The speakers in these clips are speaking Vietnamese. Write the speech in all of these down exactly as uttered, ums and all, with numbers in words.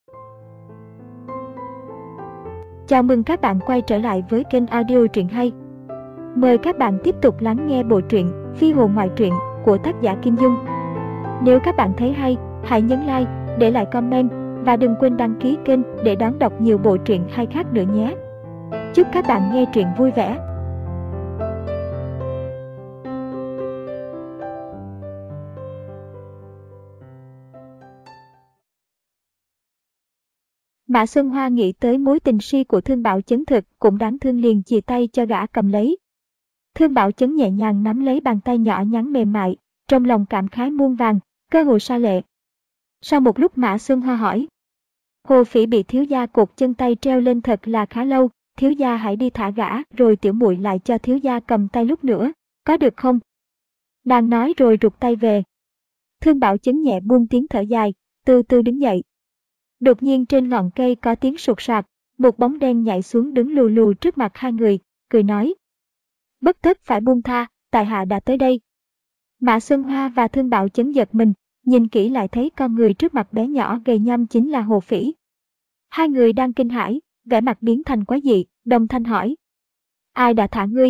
Chào mừng các bạn quay trở lại với kênh audio truyện hay. Mời các bạn tiếp tục lắng nghe bộ truyện Phi hồn ngoại truyện của tác giả Kim Dung. Nếu các bạn thấy hay, hãy nhấn like, để lại comment và đừng quên đăng ký kênh để đón đọc nhiều bộ truyện hay khác nữa nhé. Chúc các bạn nghe truyện vui vẻ. Mã Xuân Hoa nghĩ tới mối tình si của Thương Bảo Chấn thực cũng đáng thương, liền chìa tay cho gã cầm lấy. Thương Bảo Chấn nhẹ nhàng nắm lấy bàn tay nhỏ nhắn mềm mại, trong lòng cảm khái muôn vàn, cơ hồ sa lệ. Sau một lúc Mã Xuân Hoa hỏi: Hồ Phỉ bị thiếu gia cột chân tay treo lên thật là khá lâu, thiếu gia hãy đi thả gã, rồi tiểu muội lại cho thiếu gia cầm tay lúc nữa, có được không? Nàng nói rồi rụt tay về. Thương Bảo Chấn nhẹ buông tiếng thở dài, từ từ đứng dậy. Đột nhiên trên ngọn cây có tiếng sụt sạt, một bóng đen nhảy xuống đứng lù lù trước mặt hai người, cười nói: Bất tất phải buông tha, tại hạ đã tới đây. Mã Xuân Hoa và Thương Bảo Chấn giật mình, nhìn kỹ lại thấy con người trước mặt bé nhỏ gầy nhăm chính là Hồ Phỉ. Hai người đang kinh hãi, vẻ mặt biến thành quái dị, đồng thanh hỏi: Ai đã thả ngươi?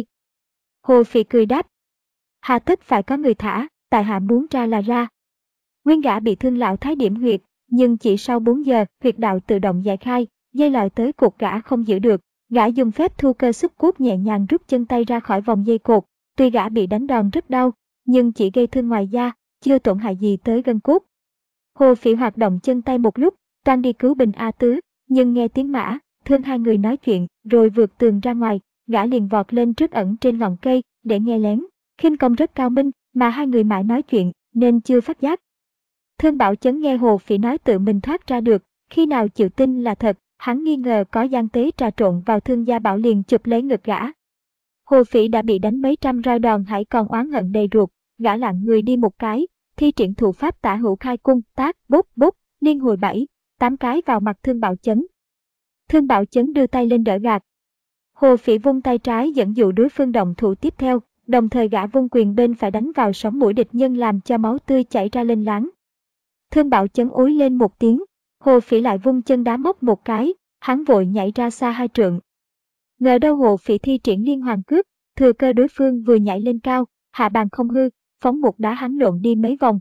Hồ Phỉ cười đáp: Hà tất phải có người thả, tại hạ muốn ra là ra. Nguyên gã bị thương lão thái điểm huyệt, nhưng chỉ sau bốn giờ huyệt đạo tự động giải khai, dây lòi tới cột gã không giữ được. Gã dùng phép thu cơ xúc cốt nhẹ nhàng rút chân tay ra khỏi vòng dây cột. Tuy gã bị đánh đòn rất đau, nhưng chỉ gây thương ngoài da, chưa tổn hại gì tới gân cốt. Hồ Phỉ hoạt động chân tay một lúc, toan đi cứu Bình A Tứ, nhưng nghe tiếng Mã, Thương hai người nói chuyện, rồi vượt tường ra ngoài, gã liền vọt lên trước ẩn trên ngọn cây để nghe lén. Khinh công rất cao minh, mà hai người mãi nói chuyện nên chưa phát giác. Thương Bảo Chấn nghe Hồ Phỉ nói tự mình thoát ra được, khi nào chịu tin là thật, hắn nghi ngờ có gian tế trà trộn vào Thương gia bảo, liền chụp lấy ngực gã. Hồ Phỉ đã bị đánh mấy trăm roi đòn, hãy còn oán hận đầy ruột, gã lặng người đi một cái, thi triển thủ pháp tả hữu khai cung, tác, bút, bút, liên hồi bảy, tám cái vào mặt Thương Bảo Chấn. Thương Bảo Chấn đưa tay lên đỡ gạt. Hồ Phỉ vung tay trái dẫn dụ đối phương động thủ tiếp theo, đồng thời gã vung quyền bên phải đánh vào sống mũi địch nhân làm cho máu tươi chảy ra lên láng. Thương Bảo Chấn ối lên một tiếng, Hồ Phỉ lại vung chân đá móc một cái, hắn vội nhảy ra xa hai trượng. Ngờ đâu Hồ Phỉ thi triển liên hoàn cước, thừa cơ đối phương vừa nhảy lên cao, hạ bàn không hư, phóng một đá hắn lộn đi mấy vòng.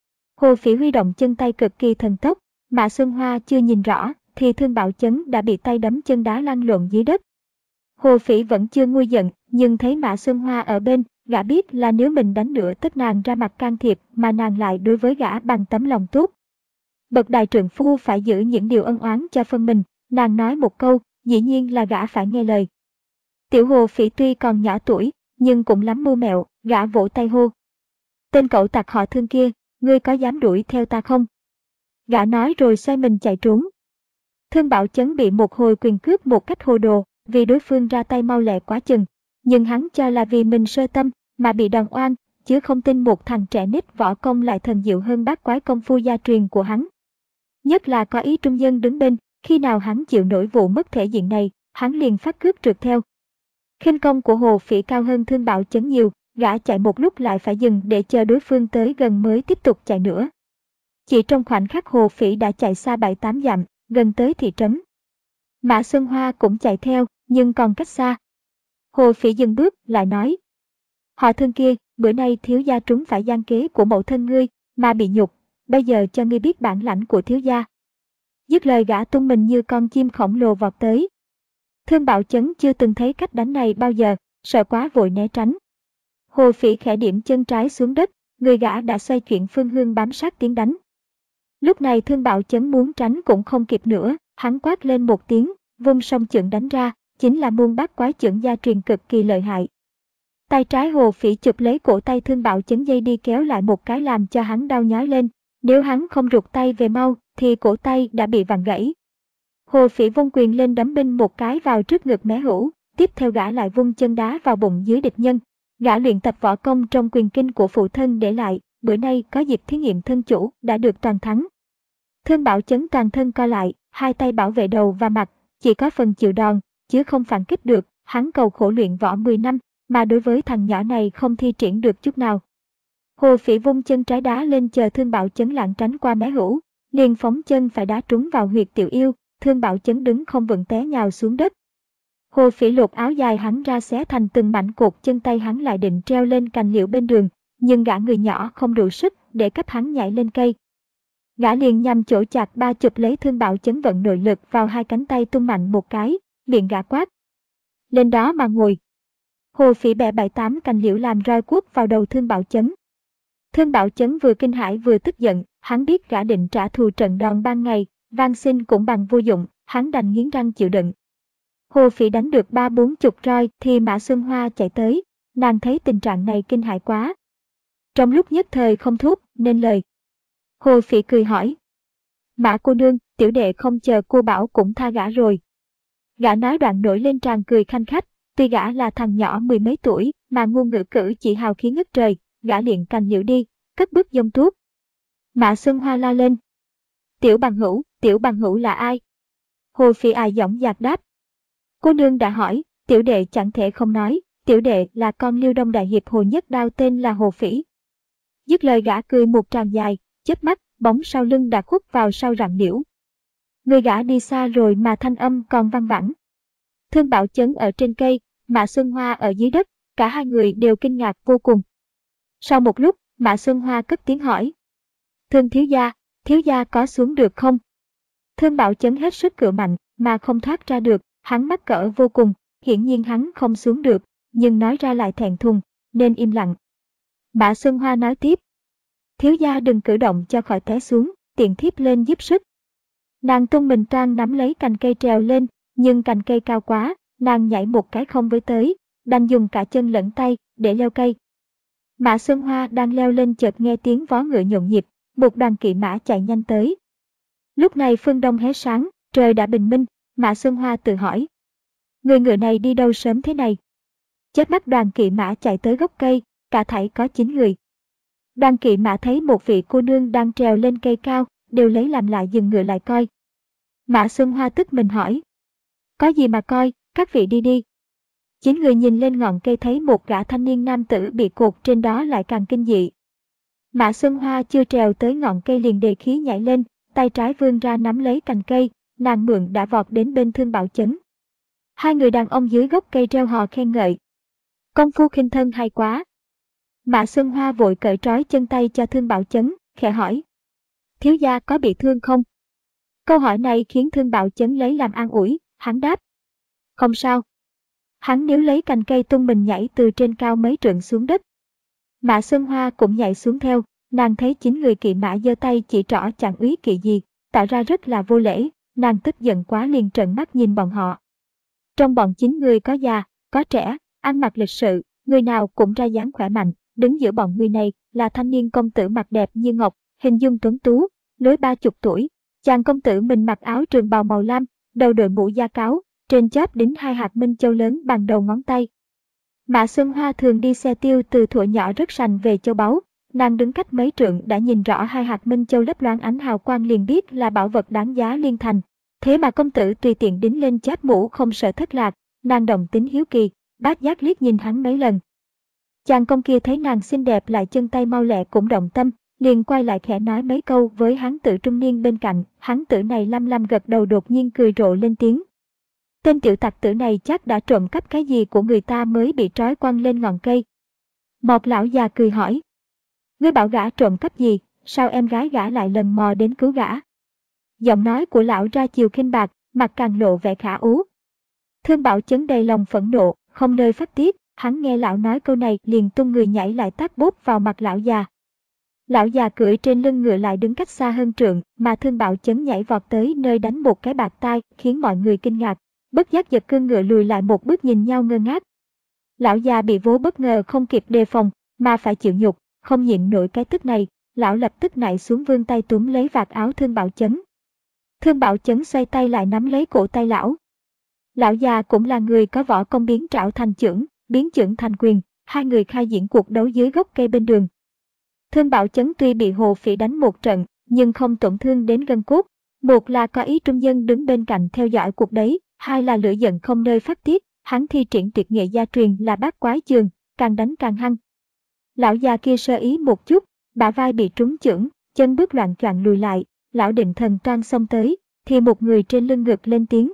Hồ Phỉ huy động chân tay cực kỳ thần tốc, Mã Xuân Hoa chưa nhìn rõ thì Thương Bảo Chấn đã bị tay đấm chân đá lăn lộn dưới đất. Hồ Phỉ vẫn chưa nguôi giận, nhưng thấy Mã Xuân Hoa ở bên, gã biết là nếu mình đánh nữa tất nàng ra mặt can thiệp, mà nàng lại đối với gã bằng tấm lòng tốt. Bậc đại trượng phu phải giữ những điều ân oán cho phân mình, nàng nói một câu, dĩ nhiên là gã phải nghe lời. Tiểu Hồ Phỉ tuy còn nhỏ tuổi, nhưng cũng lắm mưu mẹo, gã vỗ tay hô: Tên cậu tặc họ Thương kia, ngươi có dám đuổi theo ta không? Gã nói rồi xoay mình chạy trốn. Thương Bảo Chấn bị một hồi quyền cướp một cách hồ đồ, vì đối phương ra tay mau lẹ quá chừng, nhưng hắn cho là vì mình sơ tâm mà bị đòn oan, chứ không tin một thằng trẻ nít võ công lại thần diệu hơn bát quái công phu gia truyền của hắn. Nhất là có ý trung dân đứng bên, khi nào hắn chịu nổi vụ mất thể diện này, hắn liền phát cước trượt theo. Khinh công của Hồ Phỉ cao hơn Thương Bảo Chấn nhiều, gã chạy một lúc lại phải dừng để chờ đối phương tới gần mới tiếp tục chạy nữa. Chỉ trong khoảnh khắc Hồ Phỉ đã chạy xa bảy tám dặm, gần tới thị trấn. Mã Xuân Hoa cũng chạy theo, nhưng còn cách xa. Hồ Phỉ dừng bước, lại nói: Họ Thương kia, bữa nay thiếu gia trúng phải gian kế của mẫu thân ngươi, mà bị nhục, bây giờ cho ngươi biết bản lãnh của thiếu gia. Dứt lời gã tung mình như con chim khổng lồ vọt tới. Thương Bảo Chấn chưa từng thấy cách đánh này bao giờ, sợ quá vội né tránh. Hồ Phỉ khẽ điểm chân trái xuống đất, người gã đã xoay chuyển phương hướng bám sát tiếng đánh. Lúc này Thương Bảo Chấn muốn tránh cũng không kịp nữa, hắn quát lên một tiếng, vung song chưởng đánh ra, chính là môn bát quái chưởng gia truyền cực kỳ lợi hại. Tay trái Hồ Phỉ chụp lấy cổ tay Thương Bảo Chấn, dây đi kéo lại một cái làm cho hắn đau nhói lên, nếu hắn không rụt tay về mau thì cổ tay đã bị vặn gãy. Hồ Phỉ vung quyền lên đấm binh một cái vào trước ngực mé hữu, tiếp theo gã lại vung chân đá vào bụng dưới địch nhân. Gã luyện tập võ công trong quyền kinh của phụ thân để lại, bữa nay có dịp thí nghiệm thân chủ, đã được toàn thắng. Thương Bảo Chấn toàn thân co lại, hai tay bảo vệ đầu và mặt, chỉ có phần chịu đòn, chứ không phản kích được. Hắn cầu khổ luyện võ mười năm, mà đối với thằng nhỏ này không thi triển được chút nào. Hồ Phỉ vung chân trái đá lên chờ Thương Bảo Chấn lảng tránh qua mé hữu, liền phóng chân phải đá trúng vào huyệt Tiểu Yêu, Thương Bảo Chấn đứng không vững té nhào xuống đất. Hồ Phỉ lột áo dài hắn ra xé thành từng mảnh, cột chân tay hắn lại định treo lên cành liễu bên đường, nhưng gã người nhỏ không đủ sức để cấp hắn nhảy lên cây. Gã liền nhằm chỗ chạc ba chụp lấy Thương Bảo Chấn, vận nội lực vào hai cánh tay tung mạnh một cái, miệng gã quát: lên đó mà ngồi. Hồ Phỉ bẻ bảy tám cành liễu làm roi cuốc vào đầu Thương Bảo Chấn. Thương Bảo Chấn vừa kinh hãi vừa tức giận, hắn biết gã định trả thù trận đòn ban ngày, van xin cũng bằng vô dụng, hắn đành nghiến răng chịu đựng. Hồ Phỉ đánh được ba bốn chục roi thì Mã Xuân Hoa chạy tới, nàng thấy tình trạng này kinh hãi quá. Trong lúc nhất thời không thốt nên lời. Hồ Phỉ cười hỏi: Mã cô nương, tiểu đệ không chờ cô bảo cũng tha gã rồi. Gã nói đoạn nổi lên tràn cười khanh khách, tuy gã là thằng nhỏ mười mấy tuổi mà ngôn ngữ cử chỉ hào khí ngất trời, gã liền cành liễu đi, cất bước dông tuốt. Mã Xuân Hoa la lên: tiểu bằng hữu, tiểu bằng hữu là ai? Hồ Phỉ ai giọng dạc đáp: cô nương đã hỏi, tiểu đệ chẳng thể không nói, tiểu đệ là con Liêu Đông đại hiệp Hồ Nhất Đao, tên là Hồ Phỉ. Dứt lời gã cười một tràng dài, chớp mắt, bóng sau lưng đã khuất vào sau rặng liễu. Người gã đi xa rồi mà thanh âm còn văng vẳng. Thương Bảo Chấn ở trên cây, Mã Xuân Hoa ở dưới đất, cả hai người đều kinh ngạc vô cùng. Sau một lúc, Mã Xuân Hoa cất tiếng hỏi: Thương thiếu gia, thiếu gia có xuống được không? Thương Bảo Chấn hết sức cựa mạnh mà không thoát ra được, hắn mắc cỡ vô cùng, hiển nhiên hắn không xuống được, nhưng nói ra lại thẹn thùng, nên im lặng. Mã Xuân Hoa nói tiếp: thiếu gia đừng cử động cho khỏi té xuống, tiện thiếp lên giúp sức. Nàng tung mình toan nắm lấy cành cây trèo lên, nhưng cành cây cao quá, nàng nhảy một cái không với tới, đành dùng cả chân lẫn tay để leo cây. Mã Xuân Hoa đang leo lên chợt nghe tiếng vó ngựa nhộn nhịp, một đoàn kỵ mã chạy nhanh tới. Lúc này phương đông hé sáng, trời đã bình minh, Mã Xuân Hoa tự hỏi: người ngựa này đi đâu sớm thế này? Chớp mắt đoàn kỵ mã chạy tới gốc cây, cả thảy có chín người. Đoàn kỵ mã thấy một vị cô nương đang trèo lên cây cao, đều lấy làm lạ dừng ngựa lại coi. Mã Xuân Hoa tức mình hỏi: có gì mà coi, các vị đi đi. Chín người nhìn lên ngọn cây thấy một gã thanh niên nam tử bị cột trên đó lại càng kinh dị. Mã Xuân Hoa chưa trèo tới ngọn cây liền đề khí nhảy lên, tay trái vươn ra nắm lấy cành cây, nàng mượn đã vọt đến bên Thương Bảo Chấn. Hai người đàn ông dưới gốc cây reo hò khen ngợi: công phu khinh thân hay quá. Mã Xuân Hoa vội cởi trói chân tay cho Thương Bảo Chấn, khẽ hỏi: thiếu gia có bị thương không? Câu hỏi này khiến Thương Bảo Chấn lấy làm an ủi, hắn đáp: không sao. Hắn níu lấy cành cây tung mình nhảy từ trên cao mấy trượng xuống đất. Mã Xuân Hoa cũng nhảy xuống theo, nàng thấy chín người kỵ mã giơ tay chỉ trỏ chẳng úy kỵ gì, tỏ ra rất là vô lễ, nàng tức giận quá liền trợn mắt nhìn bọn họ. Trong bọn chín người có già, có trẻ, ăn mặc lịch sự, người nào cũng ra dáng khỏe mạnh, đứng giữa bọn người này là thanh niên công tử mặt đẹp như ngọc, hình dung tuấn tú, lối ba chục tuổi. Chàng công tử mình mặc áo trường bào màu lam, đầu đội mũ da cáo, trên chóp đính hai hạt minh châu lớn bằng đầu ngón tay. Mã Xuân Hoa thường đi xe tiêu từ thuở nhỏ rất sành về châu báu, nàng đứng cách mấy trượng đã nhìn rõ hai hạt minh châu lấp loáng ánh hào quang liền biết là bảo vật đáng giá liên thành. Thế mà công tử tùy tiện đính lên chóp mũ không sợ thất lạc, nàng đồng tính hiếu kỳ, bát giác liếc nhìn hắn mấy lần. Chàng công kia thấy nàng xinh đẹp lại chân tay mau lẹ cũng động tâm, liền quay lại khẽ nói mấy câu với hán tử trung niên bên cạnh. Hán tử này lăm lăm gật đầu, đột nhiên cười rộ lên tiếng: tên tiểu tặc tử này chắc đã trộm cắp cái gì của người ta mới bị trói quăng lên ngọn cây. Một lão già cười hỏi: ngươi bảo gã trộm cắp gì, sao em gái gã lại lần mò đến cứu gã? Giọng nói của lão ra chiều khinh bạc, mặt càng lộ vẻ khả ú. Thương Bảo Chấn đầy lòng phẫn nộ, không nơi phát tiết, hắn nghe lão nói câu này liền tung người nhảy lại tát bốp vào mặt lão già. Lão già cưỡi trên lưng ngựa lại đứng cách xa hơn trượng, mà Thương Bảo Chấn nhảy vọt tới nơi đánh một cái bạt tai, khiến mọi người kinh ngạc, bất giác giật cương ngựa lùi lại một bước nhìn nhau ngơ ngác. Lão già bị vố bất ngờ không kịp đề phòng, mà phải chịu nhục, không nhịn nổi cái tức này, lão lập tức nại xuống vươn tay túm lấy vạt áo Thương Bảo Chấn. Thương Bảo Chấn xoay tay lại nắm lấy cổ tay lão. Lão già cũng là người có võ công biến trảo thành chưởng, biến chưởng thành quyền, hai người khai diễn cuộc đấu dưới gốc cây bên đường. Thương Bảo Chấn tuy bị Hồ Phỉ đánh một trận, nhưng không tổn thương đến gân cốt. Một là có ý trung dân đứng bên cạnh theo dõi cuộc đấy, hai là lửa giận không nơi phát tiết, hắn thi triển tuyệt nghệ gia truyền là bát quái trường, càng đánh càng hăng. Lão già kia sơ ý một chút, bả vai bị trúng chưởng, chân bước loạn choạng lùi lại, lão định thần toan xông tới, thì một người trên lưng ngực lên tiếng.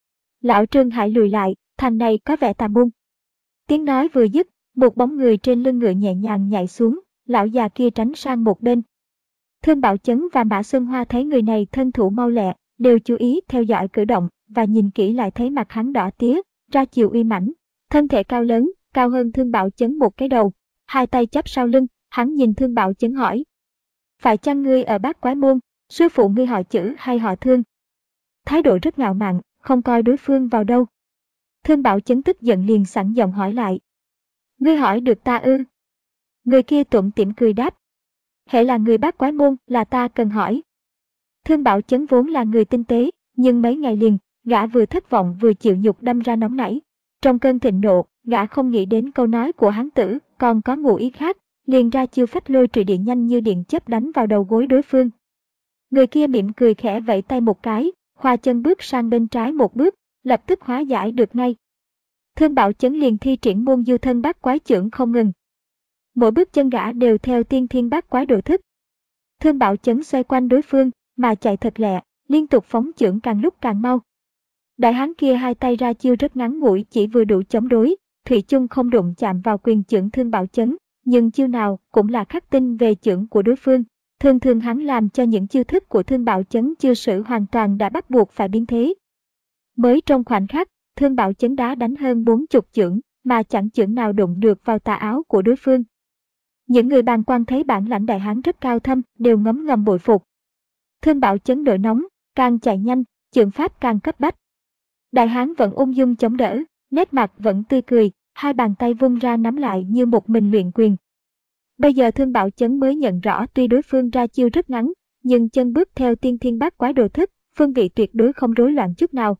Lão Trương hãy lùi lại, thằng này có vẻ tà môn. Tiếng nói vừa dứt, một bóng người trên lưng ngựa nhẹ nhàng nhảy xuống, lão già kia tránh sang một bên. Thương Bảo Chấn và Mã Xuân Hoa thấy người này thân thủ mau lẹ, đều chú ý theo dõi cử động, và nhìn kỹ lại thấy mặt hắn đỏ tía, ra chiều uy mãnh, thân thể cao lớn, cao hơn Thương Bảo Chấn một cái đầu, hai tay chắp sau lưng, hắn nhìn Thương Bảo Chấn hỏi. Phải chăng ngươi ở Bát Quái Môn, sư phụ ngươi họ Chử hay họ Thương? Thái độ rất ngạo mạn, không coi đối phương vào đâu. Thương Bảo Chấn tức giận liền sẵn giọng hỏi lại. Ngươi hỏi được ta ư? Người kia tủm tỉm cười đáp. Hễ là người Bát Quái Môn là ta cần hỏi. Thương Bảo Chấn vốn là người tinh tế, nhưng mấy ngày liền, gã vừa thất vọng vừa chịu nhục đâm ra nóng nảy. Trong cơn thịnh nộ, gã không nghĩ đến câu nói của hán tử, còn có ngụ ý khác, liền ra chiêu phách lôi trì điện nhanh như điện chớp đánh vào đầu gối đối phương. Người kia mỉm cười khẽ vẫy tay một cái, khoa chân bước sang bên trái một bước, lập tức hóa giải được ngay. Thương Bảo Chấn liền thi triển môn du thân bát quái chưởng không ngừng. Mỗi bước chân gã đều theo tiên thiên bát quái độ thức. Thương Bảo Chấn xoay quanh đối phương, mà chạy thật lẹ, liên tục phóng chưởng càng lúc càng mau. Đại hán kia hai tay ra chiêu rất ngắn ngủi chỉ vừa đủ chống đối, thủy chung không đụng chạm vào quyền chưởng Thương Bảo Chấn, nhưng chiêu nào cũng là khắc tinh về chưởng của đối phương. Thường thường hắn làm cho những chiêu thức của Thương Bảo Chấn chưa sử hoàn toàn đã bắt buộc phải biến thế. Mới trong khoảnh khắc, Thương Bảo Chấn đã đánh hơn bốn chục chưởng, mà chẳng chưởng nào đụng được vào tà áo của đối phương. Những người bàng quan thấy bản lãnh đại hán rất cao thâm, đều ngấm ngầm bội phục. Thương Bảo Chấn nổi nóng, càng chạy nhanh, chưởng pháp càng cấp bách. Đại hán vẫn ung dung chống đỡ, nét mặt vẫn tươi cười, hai bàn tay vung ra nắm lại như một mình luyện quyền. Bây giờ Thương Bảo Chấn mới nhận rõ tuy đối phương ra chiêu rất ngắn, nhưng chân bước theo tiên thiên bát quái đồ thức, phương vị tuyệt đối không rối loạn chút nào.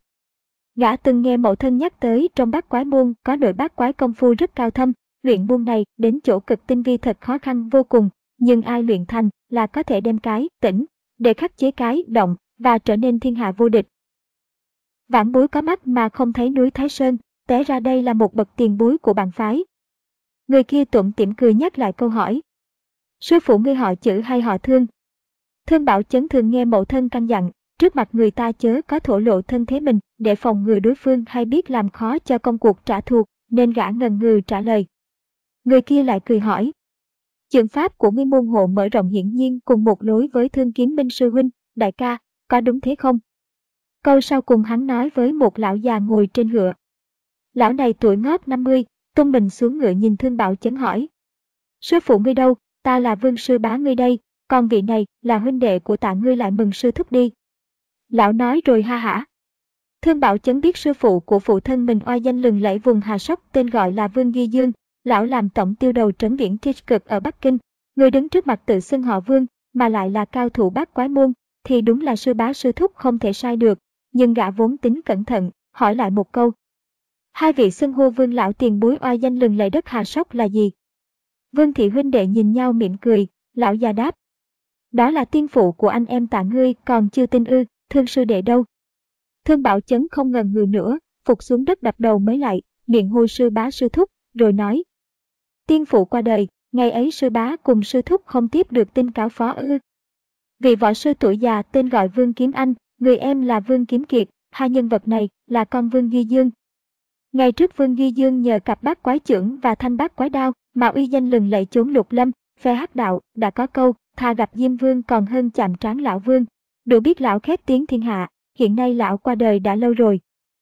Gã từng nghe mẫu thân nhắc tới trong bát quái môn có đội bát quái công phu rất cao thâm, luyện môn này đến chỗ cực tinh vi thật khó khăn vô cùng, nhưng ai luyện thành là có thể đem cái tỉnh để khắc chế cái động và trở nên thiên hạ vô địch. Vãn bối có mắt mà không thấy núi Thái Sơn, té ra đây là một bậc tiền bối của bản phái. Người kia tủm tỉm cười nhắc lại câu hỏi. Sư phụ ngươi họ Chử hay họ Thương? Thương Bảo Chấn thường nghe mẫu thân căn dặn, trước mặt người ta chớ có thổ lộ thân thế mình, để phòng ngừa đối phương hay biết làm khó cho công cuộc trả thù, nên gã ngần ngừ trả lời. Người kia lại cười hỏi. Chưởng pháp của ngươi môn hộ mở rộng hiển nhiên cùng một lối với Thương Kiếm Minh sư huynh, đại ca, có đúng thế không? Câu sau cùng hắn nói với một lão già ngồi trên ngựa. Lão này tuổi ngót năm mươi, tung mình xuống ngựa nhìn Thương Bảo Chấn hỏi. Sư phụ ngươi đâu, ta là Vương sư bá ngươi đây, còn vị này là huynh đệ của Tạ ngươi lại mừng sư thúc đi. Lão nói rồi ha hả. Thương Bảo Chấn biết sư phụ của phụ thân mình oai danh lừng lẫy vùng Hà Sóc tên gọi là Vương Ghi Dương, lão làm tổng tiêu đầu trấn viễn Thiết Cực ở Bắc Kinh, người đứng trước mặt tự xưng họ Vương, mà lại là cao thủ bát quái môn, thì đúng là sư bá sư thúc không thể sai được, nhưng gã vốn tính cẩn thận, hỏi lại một câu. Hai vị xưng hô Vương lão tiền bối oai danh lừng lẫy đất Hà Sóc là gì? Vương thị huynh đệ nhìn nhau mỉm cười, lão già đáp. Đó là tiên phụ của anh em Tạ ngươi, còn chưa tin ư, Thương sư đệ đâu? Thương Bảo Chấn không ngần ngừ nữa, phục xuống đất đập đầu mới lại, miệng hô sư bá sư thúc, rồi nói. Tiên phụ qua đời, ngày ấy sư bá cùng sư thúc không tiếp được tin cáo phó ư. Vị võ sư tuổi già tên gọi Vương Kiếm Anh, người em là Vương Kiếm Kiệt, hai nhân vật này là con Vương Ghi Dương. Ngày trước Vương Ghi Dương nhờ cặp bát quái chưởng và thanh bát quái đao mà uy danh lừng lẫy chốn lục lâm, phe hắc đạo đã có câu thà gặp Diêm Vương còn hơn chạm trán lão Vương, đủ biết lão khét tiếng thiên hạ. Hiện nay lão qua đời đã lâu rồi.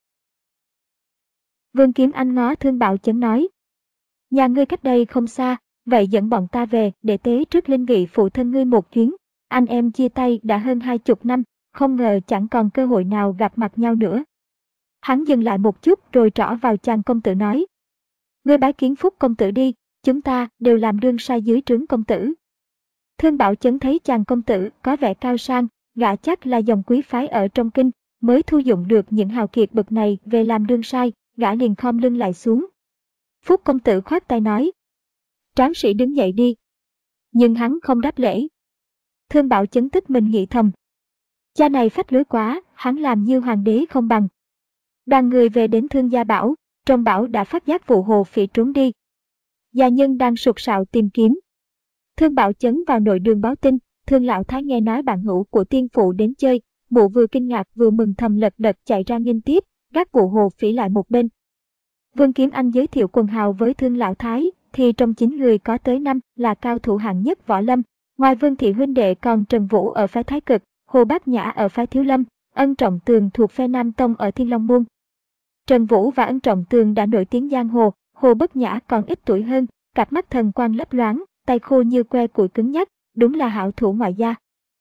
Vương Kiếm Anh ngó Thương Bảo Chấn nói. Nhà ngươi cách đây không xa, vậy dẫn bọn ta về để tế trước linh vị phụ thân ngươi một chuyến. Anh em chia tay đã hơn hai chục năm, không ngờ chẳng còn cơ hội nào gặp mặt nhau nữa. Hắn dừng lại một chút rồi trỏ vào chàng công tử nói. Ngươi bái kiến Phúc công tử đi, chúng ta đều làm đương sai dưới trướng công tử. Thương Bảo Chấn thấy chàng công tử có vẻ cao sang, gã chắc là dòng quý phái ở trong kinh, mới thu dụng được những hào kiệt bậc này về làm đương sai, gã liền khom lưng lại xuống. Phúc công tử khoát tay nói. Tráng sĩ đứng dậy đi. Nhưng hắn không đáp lễ. Thương Bảo Chấn tức mình nghĩ thầm. Cha này phách lối quá, hắn làm như hoàng đế không bằng. Đoàn người về đến Thương Gia Bảo, trong bảo đã phát giác vụ hồ phỉ trốn đi. Gia nhân đang sục sạo tìm kiếm. Thương Bảo Chấn vào nội đường báo tin, Thương lão thái nghe nói bạn hữu của tiên phụ đến chơi, mụ vừa kinh ngạc vừa mừng thầm lật đật chạy ra nghênh tiếp, gác vụ Hồ Phỉ lại một bên. Vương Kiếm Anh giới thiệu quần hào với Thương lão thái, thì trong chín người có tới năm là cao thủ hạng nhất võ lâm. Ngoài Vương thị huynh đệ còn Trần Vũ ở phái Thái Cực, Hồ Bát Nhã ở phái Thiếu Lâm, Ân Trọng Tường thuộc phe Nam Tông ở Thiên Long Môn. Trần Vũ và Ân Trọng Tường đã nổi tiếng giang hồ, Hồ Bát Nhã còn ít tuổi hơn, cặp mắt thần quang lấp loáng, tay khô như que củi cứng nhắc, đúng là hảo thủ ngoại gia.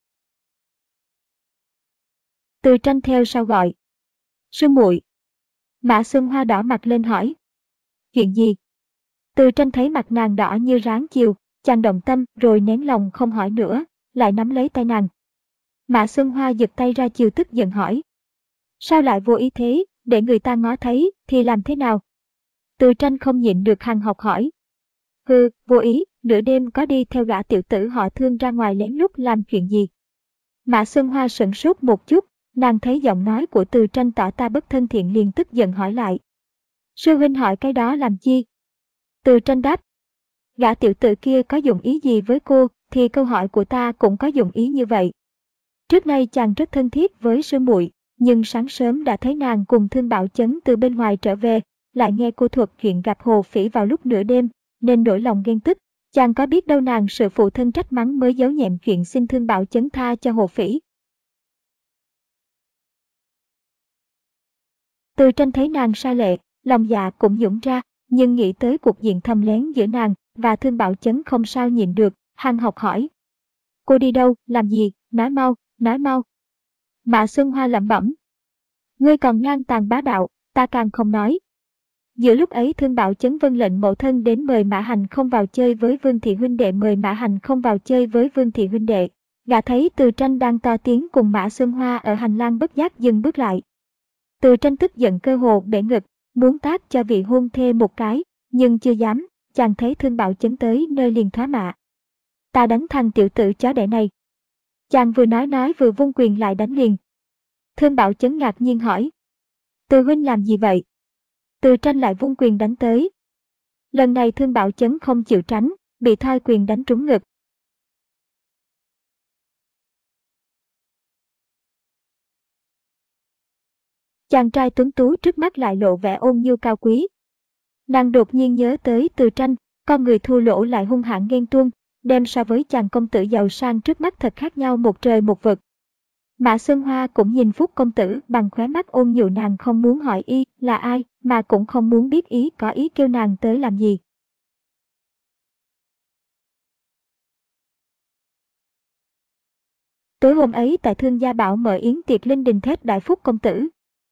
Từ Tranh theo sau gọi. Sư muội. Mã Xuân Hoa đỏ mặt lên hỏi. Chuyện gì? Từ Tranh thấy mặt nàng đỏ như ráng chiều, chàng động tâm rồi nén lòng không hỏi nữa, lại nắm lấy tay nàng. Mã Xuân Hoa giật tay ra chiều tức giận hỏi. Sao lại vô ý thế, để người ta ngó thấy thì làm thế nào? Từ Tranh không nhịn được hằn học hỏi. Hừ, vô ý, nửa đêm có đi theo gã tiểu tử họ Thương ra ngoài lén lút làm chuyện gì? Mã Xuân Hoa sửng sốt một chút, nàng thấy giọng nói của Từ Tranh tỏ ta bất thân thiện liền tức giận hỏi lại. Sư huynh hỏi cái đó làm chi? Từ Tranh đáp. Gã tiểu tử kia có dụng ý gì với cô, thì câu hỏi của ta cũng có dụng ý như vậy. Trước nay chàng rất thân thiết với sư muội, nhưng sáng sớm đã thấy nàng cùng Thương Bảo Chấn từ bên ngoài trở về, lại nghe cô thuật chuyện gặp Hồ Phỉ vào lúc nửa đêm, nên nổi lòng ghen tức. Chàng có biết đâu nàng sự phụ thân trách mắng mới giấu nhẹm chuyện xin Thương Bảo Chấn tha cho Hồ Phỉ. Từ Tranh thấy nàng sa lệ, lòng dạ cũng dũng ra, nhưng nghĩ tới cuộc diện thầm lén giữa nàng và Thương Bảo Chấn không sao nhịn được, hăng học hỏi. Cô đi đâu, làm gì, nói mau, nói mau. Mã Xuân Hoa lẩm bẩm. Ngươi còn ngang tàn bá đạo, ta càng không nói. Giữa lúc ấy Thương Bảo Chấn vâng lệnh mẫu thân đến mời Mã Hành không vào chơi với Vương thị huynh đệ mời Mã Hành không vào chơi với Vương thị huynh đệ. Gã thấy Từ Tranh đang to tiếng cùng Mã Xuân Hoa ở hành lang bất giác dừng bước lại. Từ Tranh tức giận cơ hồ bể ngực, muốn tát cho vị hôn thê một cái, nhưng chưa dám, chàng thấy Thương Bảo Chấn tới nơi liền thoá mạ. Ta đánh thằng tiểu tử chó đẻ này. Chàng vừa nói nói vừa vung quyền lại đánh liền. Thương Bảo Chấn ngạc nhiên hỏi. Từ huynh làm gì vậy? Từ Tranh lại vung quyền đánh tới. Lần này Thương Bảo Chấn không chịu tránh, bị thoi quyền đánh trúng ngực. Chàng trai tuấn tú trước mắt lại lộ vẻ ôn nhu cao quý. Nàng đột nhiên nhớ tới Từ Tranh, con người thua lỗ lại hung hãn ghen tuông, đem so với chàng công tử giàu sang trước mắt thật khác nhau một trời một vực. Mã Xuân Hoa cũng nhìn Phúc công tử bằng khóe mắt ôn nhu, nàng không muốn hỏi y là ai, mà cũng không muốn biết ý có ý kêu nàng tới làm gì. Tối hôm ấy tại Thương Gia Bảo mở yến tiệc linh đình thết đại Phúc công tử.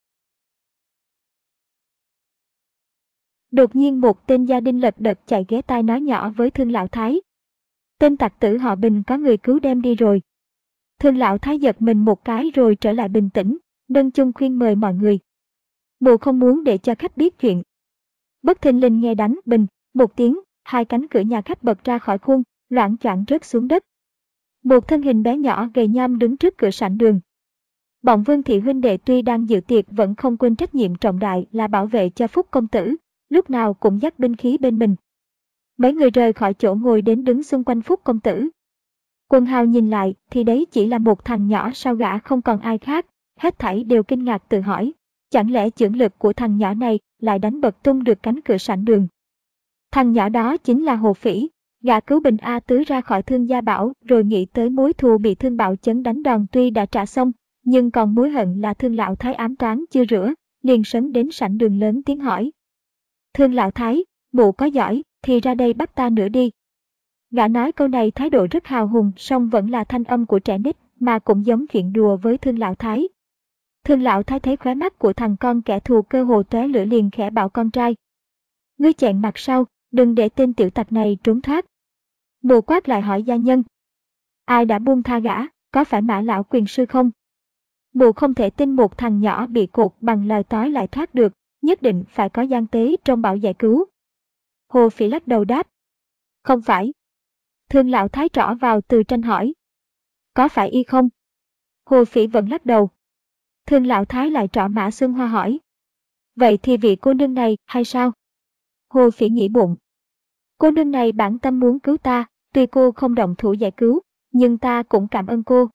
Đột nhiên một tên gia đình lật đật chạy ghé tai nói nhỏ với Thương lão thái. Tên tặc tử họ Bình có người cứu đem đi rồi. Thương lão thái giật mình một cái rồi trở lại bình tĩnh, nâng chung khuyên mời mọi người. Mụ không muốn để cho khách biết chuyện. Bất thình lình nghe đánh bình, một tiếng, hai cánh cửa nhà khách bật ra khỏi khuôn, loảng choạng rớt xuống đất. Một thân hình bé nhỏ gầy nhom đứng trước cửa sảnh đường. Bọn Vương thị huynh đệ tuy đang dự tiệc vẫn không quên trách nhiệm trọng đại là bảo vệ cho Phúc công tử, lúc nào cũng dắt binh khí bên mình. Mấy người rời khỏi chỗ ngồi đến đứng xung quanh Phúc công tử. Quần hào nhìn lại thì đấy chỉ là một thằng nhỏ, sau gã không còn ai khác, hết thảy đều kinh ngạc tự hỏi, chẳng lẽ chưởng lực của thằng nhỏ này lại đánh bật tung được cánh cửa sảnh đường. Thằng nhỏ đó chính là Hồ Phỉ, gã cứu Bình A Tứ ra khỏi Thương Gia Bảo rồi nghĩ tới mối thù bị Thương Bảo Chấn đánh đòn tuy đã trả xong, nhưng còn mối hận là Thương lão thái ám toán chưa rửa, liền sấn đến sảnh đường lớn tiếng hỏi. Thương lão thái, mụ có giỏi thì ra đây bắt ta nữa đi. Gã nói câu này thái độ rất hào hùng, song vẫn là thanh âm của trẻ nít, mà cũng giống chuyện đùa với Thương lão thái. Thương lão thái thấy khóe mắt của thằng con kẻ thù cơ hồ tóe lửa liền khẽ bảo con trai. Ngươi chẹn mặt sau, đừng để tên tiểu tặc này trốn thoát. Mụ quát lại hỏi gia nhân. Ai đã buông tha gã, có phải Mã lão quyền sư không? Mụ không thể tin một thằng nhỏ bị cột bằng lời tói lại thoát được, nhất định phải có gian tế trong bảo giải cứu. Hồ Phỉ lắc đầu đáp. Không phải. Thương lão thái trỏ vào Từ Tranh hỏi. Có phải y không? Hồ Phỉ vẫn lắc đầu. Thương lão thái lại trỏ Mã Xuân Hoa hỏi. Vậy thì vị cô nương này hay sao? Hồ Phỉ nghĩ bụng. Cô nương này bản tâm muốn cứu ta, tuy cô không động thủ giải cứu, nhưng ta cũng cảm ơn cô.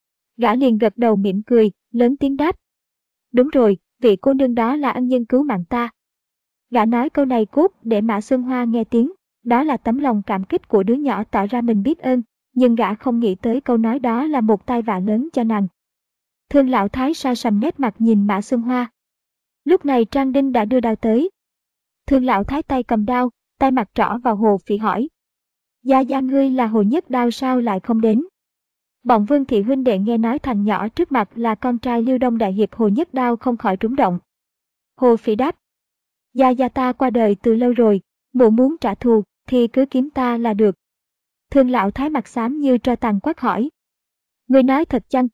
Gã liền gật đầu mỉm cười, lớn tiếng đáp. Đúng rồi, vị cô nương đó là ân nhân cứu mạng ta. Gã nói câu này cốt để Mã Xuân Hoa nghe tiếng, đó là tấm lòng cảm kích của đứa nhỏ tỏ ra mình biết ơn, nhưng gã không nghĩ tới câu nói đó là một tai vạ lớn cho nàng. Thương lão thái sa sầm nét mặt nhìn Mã Xuân Hoa. Lúc này Trang Đinh đã đưa đao tới. Thương lão thái tay cầm đao, tay mặt trỏ vào Hồ Phỉ hỏi. Gia gia ngươi là Hồ Nhất Đao sao lại không đến? Bọn Vương thị huynh đệ nghe nói thằng nhỏ trước mặt là con trai Liêu Đông đại hiệp Hồ Nhất Đao không khỏi rúng động. Hồ Phỉ đáp. Gia gia ta qua đời từ lâu rồi, mụ muốn trả thù thì cứ kiếm ta là được. Thương lão thái mặt xám như tro tàn quát hỏi. Ngươi nói thật chăng?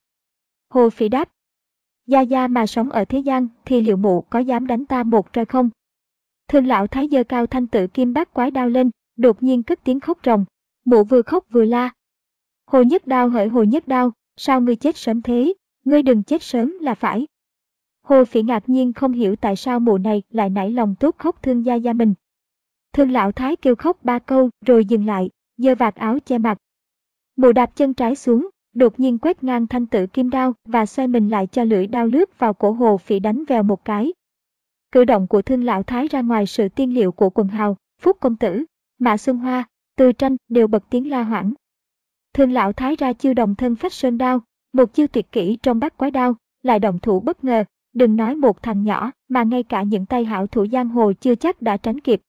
Hồ Phỉ đáp. Gia gia mà sống ở thế gian thì liệu mụ có dám đánh ta một roi không? Thương lão thái giơ cao thanh tự kim bát quái đao lên, đột nhiên cất tiếng khóc ròng. Mụ vừa khóc vừa la. Hồ Nhất Đao hỡi Hồ Nhất Đao, sao ngươi chết sớm thế? Ngươi đừng chết sớm là phải. Hồ Phỉ ngạc nhiên không hiểu tại sao mụ này lại nảy lòng tốt khóc thương gia gia mình. Thương lão thái kêu khóc ba câu rồi dừng lại, giơ vạt áo che mặt. Mụ đạp chân trái xuống, đột nhiên quét ngang thanh tự kim đao và xoay mình lại cho lưỡi đao lướt vào cổ Hồ Phỉ đánh vèo một cái. Cử động của thương lão thái ra ngoài sự tiên liệu của quần hào, Phúc công tử, Mã Xuân Hoa, Từ Tranh đều bật tiếng la hoảng. Thương lão thái ra chiêu đồng thân phách sơn đao, một chiêu tuyệt kỹ trong bát quái đao, lại động thủ bất ngờ, đừng nói một thằng nhỏ mà ngay cả những tay hảo thủ giang hồ chưa chắc đã tránh kịp.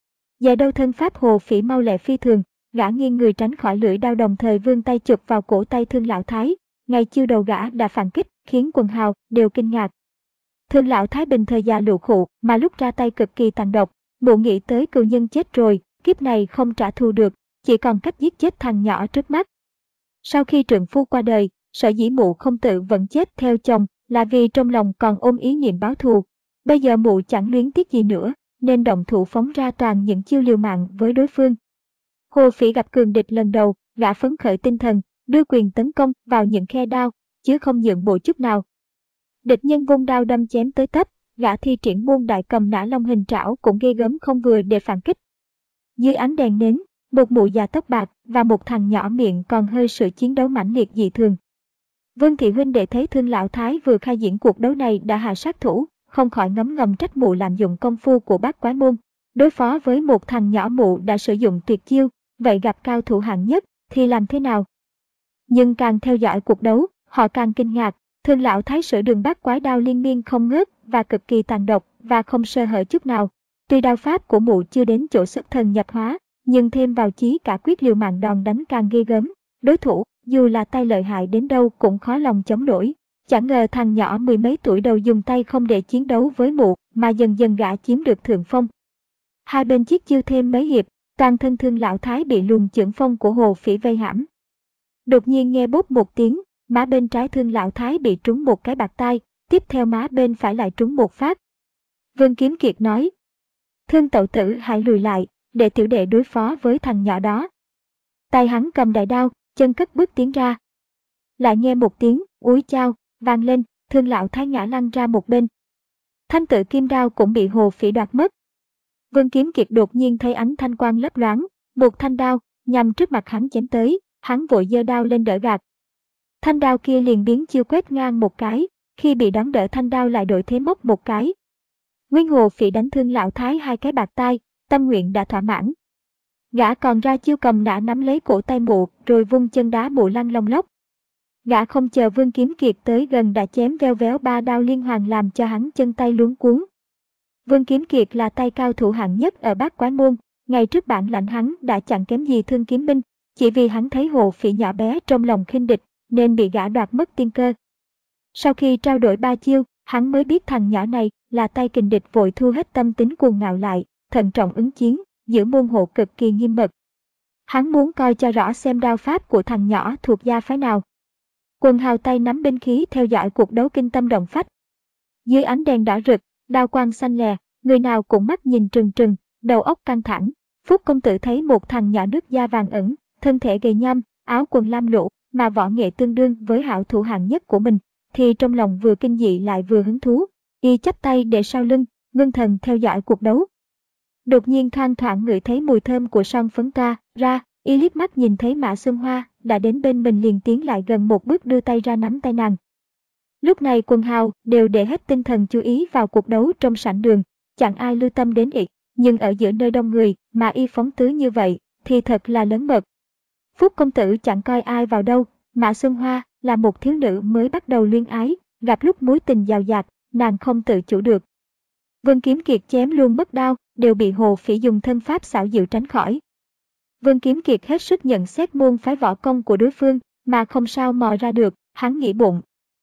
Về đâu thân pháp Hồ Phỉ mau lẹ phi thường, gã nghiêng người tránh khỏi lưỡi đao đồng thời vươn tay chụp vào cổ tay thương lão thái, ngay chiêu đầu gã đã phản kích, khiến quần hào đều kinh ngạc. Thương lão thái bình thời già lụ khụ mà lúc ra tay cực kỳ tàn độc, mụ nghĩ tới cừu nhân chết rồi, kiếp này không trả thù được, chỉ còn cách giết chết thằng nhỏ trước mắt. Sau khi trượng phu qua đời, sở dĩ mụ không tự vẫn chết theo chồng là vì trong lòng còn ôm ý niệm báo thù. Bây giờ mụ chẳng luyến tiếc gì nữa, nên động thủ phóng ra toàn những chiêu liều mạng với đối phương. Hồ Phỉ gặp cường địch lần đầu, gã phấn khởi tinh thần, đưa quyền tấn công vào những khe đao, chứ không nhượng bộ chút nào. Địch nhân vung đao đâm chém tới tấp, gã thi triển môn đại cầm nã long hình trảo cũng ghê gớm không vừa để phản kích. Dưới ánh đèn nến, một mụ già tóc bạc và một thằng nhỏ miệng còn hơi sự chiến đấu mãnh liệt dị thường. Vương thị huynh đệ thấy thương lão thái vừa khai diễn cuộc đấu này đã hạ sát thủ, không khỏi ngấm ngầm trách mụ lạm dụng công phu của bát quái môn. Đối phó với một thằng nhỏ mụ đã sử dụng tuyệt chiêu, vậy gặp cao thủ hạng nhất thì làm thế nào? Nhưng càng theo dõi cuộc đấu, họ càng kinh ngạc. Thương lão thái sử đường bát quái đao liên miên không ngớt và cực kỳ tàn độc và không sơ hở chút nào. Tuy đao pháp của mụ chưa đến chỗ xuất thần nhập hóa, nhưng thêm vào chí cả quyết liều mạng đòn đánh càng ghê gớm. Đối thủ, dù là tay lợi hại đến đâu cũng khó lòng chống nổi. Chẳng ngờ thằng nhỏ mười mấy tuổi đầu dùng tay không để chiến đấu với mụ, mà dần dần gã chiếm được thượng phong. Hai bên chiết chiêu thêm mấy hiệp, toàn thân thương lão thái bị luồng chưởng phong của Hồ Phỉ vây hãm. Đột nhiên nghe bốp một tiếng, má bên trái thương lão thái bị trúng một cái bạt tai, tiếp theo má bên phải lại trúng một phát. Vương Kiếm Kiệt nói, Thương tẩu tử hãy lùi lại, để tiểu đệ đối phó với thằng nhỏ đó. Tay hắn cầm đại đao, chân cất bước tiến ra. Lại nghe một tiếng, úi chao, vang lên, thương lão thái ngã lăn ra một bên. Thanh tự kim đao cũng bị Hồ Phỉ đoạt mất. Vương Kiếm Kiệt đột nhiên thấy ánh thanh quang lấp loáng, một thanh đao, nhằm trước mặt hắn chém tới, hắn vội giơ đao lên đỡ gạt. Thanh đao kia liền biến chiêu quét ngang một cái, khi bị đón đỡ thanh đao lại đổi thế móc một cái. Nguyên Hồ Phỉ đánh thương lão thái hai cái bạt tai, tâm nguyện đã thỏa mãn. Gã còn ra chiêu cầm nã nắm lấy cổ tay mụ, rồi vung chân đá mụ lăn lông lốc. Gã không chờ Vương Kiếm Kiệt tới gần đã chém veo véo ba đao liên hoàn làm cho hắn chân tay luống cuống. Vương Kiếm Kiệt là tay cao thủ hạng nhất ở bát quái môn, ngày trước bản lãnh hắn đã chẳng kém gì Thương Kiếm Minh, chỉ vì hắn thấy Hồ Phỉ nhỏ bé trong lòng khinh địch, nên bị gã đoạt mất tiên cơ. Sau khi trao đổi ba chiêu, hắn mới biết thằng nhỏ này là tay kình địch, vội thu hết tâm tính cuồng ngạo lại, thận trọng ứng chiến, giữ môn hộ cực kỳ nghiêm mật. Hắn muốn coi cho rõ xem đao pháp của thằng nhỏ thuộc gia phái nào. Quần hào tay nắm binh khí theo dõi cuộc đấu kinh tâm động phách. Dưới ánh đèn đỏ rực, đao quang xanh lè, người nào cũng mắt nhìn trừng trừng, đầu óc căng thẳng. Phúc công tử thấy một thằng nhỏ nước da vàng ẩn, thân thể gầy nhom, áo quần lam lũ, mà võ nghệ tương đương với hảo thủ hạng nhất của mình, thì trong lòng vừa kinh dị lại vừa hứng thú. Y chắp tay để sau lưng, ngưng thần theo dõi cuộc đấu. Đột nhiên thoang thoảng ngửi thấy mùi thơm của son phấn toa ra, Y liếc mắt nhìn thấy Mã Xuân Hoa đã đến bên mình liền tiến lại gần một bước đưa tay ra nắm tay nàng. Lúc này quần hào đều để hết tinh thần chú ý vào cuộc đấu trong sảnh đường, chẳng ai lưu tâm đến Y, nhưng ở giữa nơi đông người mà Y phóng tứ như vậy thì thật là lớn mật. Phúc công tử chẳng coi ai vào đâu, Mã Xuân Hoa là một thiếu nữ mới bắt đầu luyến ái, gặp lúc mối tình dào dạt, nàng không tự chủ được. Vương Kiếm Kiệt chém luôn mất đao, đều bị Hồ Phỉ dùng thân pháp xảo diệu tránh khỏi. Vương Kiếm Kiệt hết sức nhận xét môn phái võ công của đối phương, mà không sao mò ra được, hắn nghĩ bụng.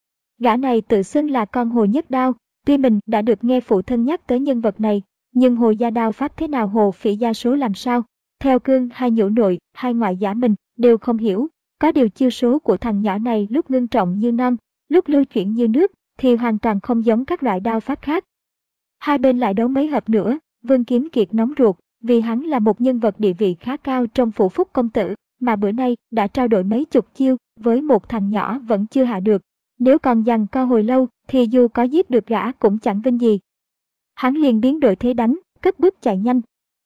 Gã này tự xưng là con Hồ Nhất Đao, tuy mình đã được nghe phụ thân nhắc tới nhân vật này, nhưng Hồ gia đao pháp thế nào Hồ Phỉ gia số làm sao, theo cương hay nhũ nội hay ngoại giả mình đều không hiểu. Có điều chiêu số của thằng nhỏ này lúc ngưng trọng như non, lúc lưu chuyển như nước thì hoàn toàn không giống các loại đao pháp khác. Hai bên lại đấu mấy hợp nữa, Vương Kiếm Kiệt nóng ruột, vì hắn là một nhân vật địa vị khá cao trong phủ Phúc công tử, mà bữa nay đã trao đổi mấy chục chiêu với một thằng nhỏ vẫn chưa hạ được. Nếu còn giằng co hồi lâu thì dù có giết được gã cũng chẳng vinh gì. Hắn liền biến đổi thế đánh, cất bước chạy nhanh.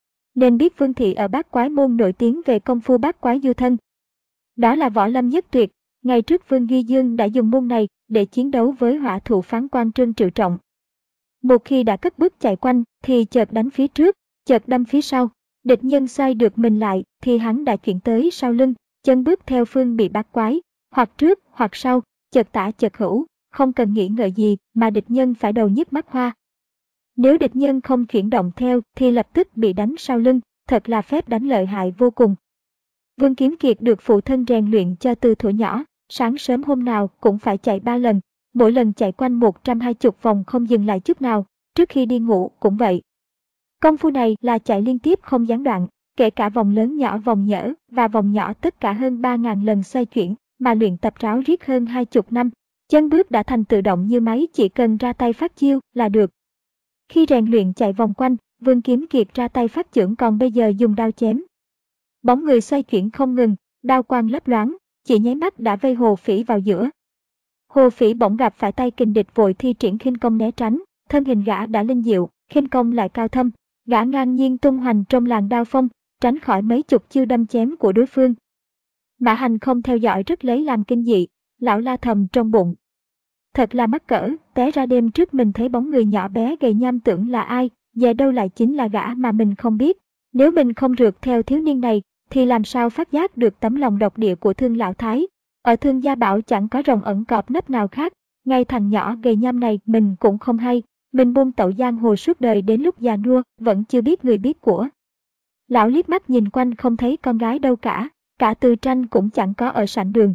Nên biết Vương thị ở Bát Quái môn nổi tiếng về công phu Bát Quái du thân. Đó là võ lâm nhất tuyệt, ngày trước Vương Ghi Dương đã dùng môn này để chiến đấu với hỏa thủ phán quan Trương Triệu Trọng. Một khi đã cất bước chạy quanh thì chợt đánh phía trước, chợt đâm phía sau, địch nhân xoay được mình lại thì hắn đã chuyển tới sau lưng, chân bước theo phương bị bát quái, hoặc trước hoặc sau, chợt tả chợt hữu, không cần nghĩ ngợi gì mà địch nhân phải đầu nhức mắt hoa. Nếu địch nhân không chuyển động theo thì lập tức bị đánh sau lưng, thật là phép đánh lợi hại vô cùng. Vương Kiếm Kiệt được phụ thân rèn luyện cho từ thuở nhỏ, sáng sớm hôm nào cũng phải chạy ba lần, mỗi lần chạy quanh một trăm hai mươi vòng không dừng lại chút nào, trước khi đi ngủ cũng vậy. Công phu này là chạy liên tiếp không gián đoạn, kể cả vòng lớn nhỏ vòng nhỡ và vòng nhỏ tất cả hơn ba nghìn lần xoay chuyển, mà luyện tập ráo riết hơn hai mươi năm. Chân bước đã thành tự động như máy, chỉ cần ra tay phát chiêu là được. Khi rèn luyện chạy vòng quanh, Vương Kiếm Kiệt ra tay phát chưởng, còn bây giờ dùng đao chém. Bóng người xoay chuyển không ngừng, đao quang lấp loáng, chỉ nháy mắt đã vây Hồ Phỉ vào giữa. Hồ Phỉ bỗng gặp phải tay kình địch, vội thi triển khinh công né tránh, thân hình gã đã linh diệu, khinh công lại cao thâm, gã ngang nhiên tung hoành trong làn đao phong, tránh khỏi mấy chục chiêu đâm chém của đối phương. Mã Hành không theo dõi rất lấy làm kinh dị, lão la thầm trong bụng. Thật là mắc cỡ, té ra đêm trước mình thấy bóng người nhỏ bé gầy nham tưởng là ai, về đâu lại chính là gã mà mình không biết. Nếu mình không rượt theo thiếu niên này, thì làm sao phát giác được tấm lòng độc địa của Thương lão thái. Ở Thương gia bảo chẳng có rồng ẩn cọp nấp nào khác, ngay thằng nhỏ gầy nham này mình cũng không hay, mình buông tẩu giang hồ suốt đời đến lúc già nua vẫn chưa biết người biết của. Lão liếc mắt nhìn quanh không thấy con gái đâu cả, cả Từ Tranh cũng chẳng có ở sảnh đường.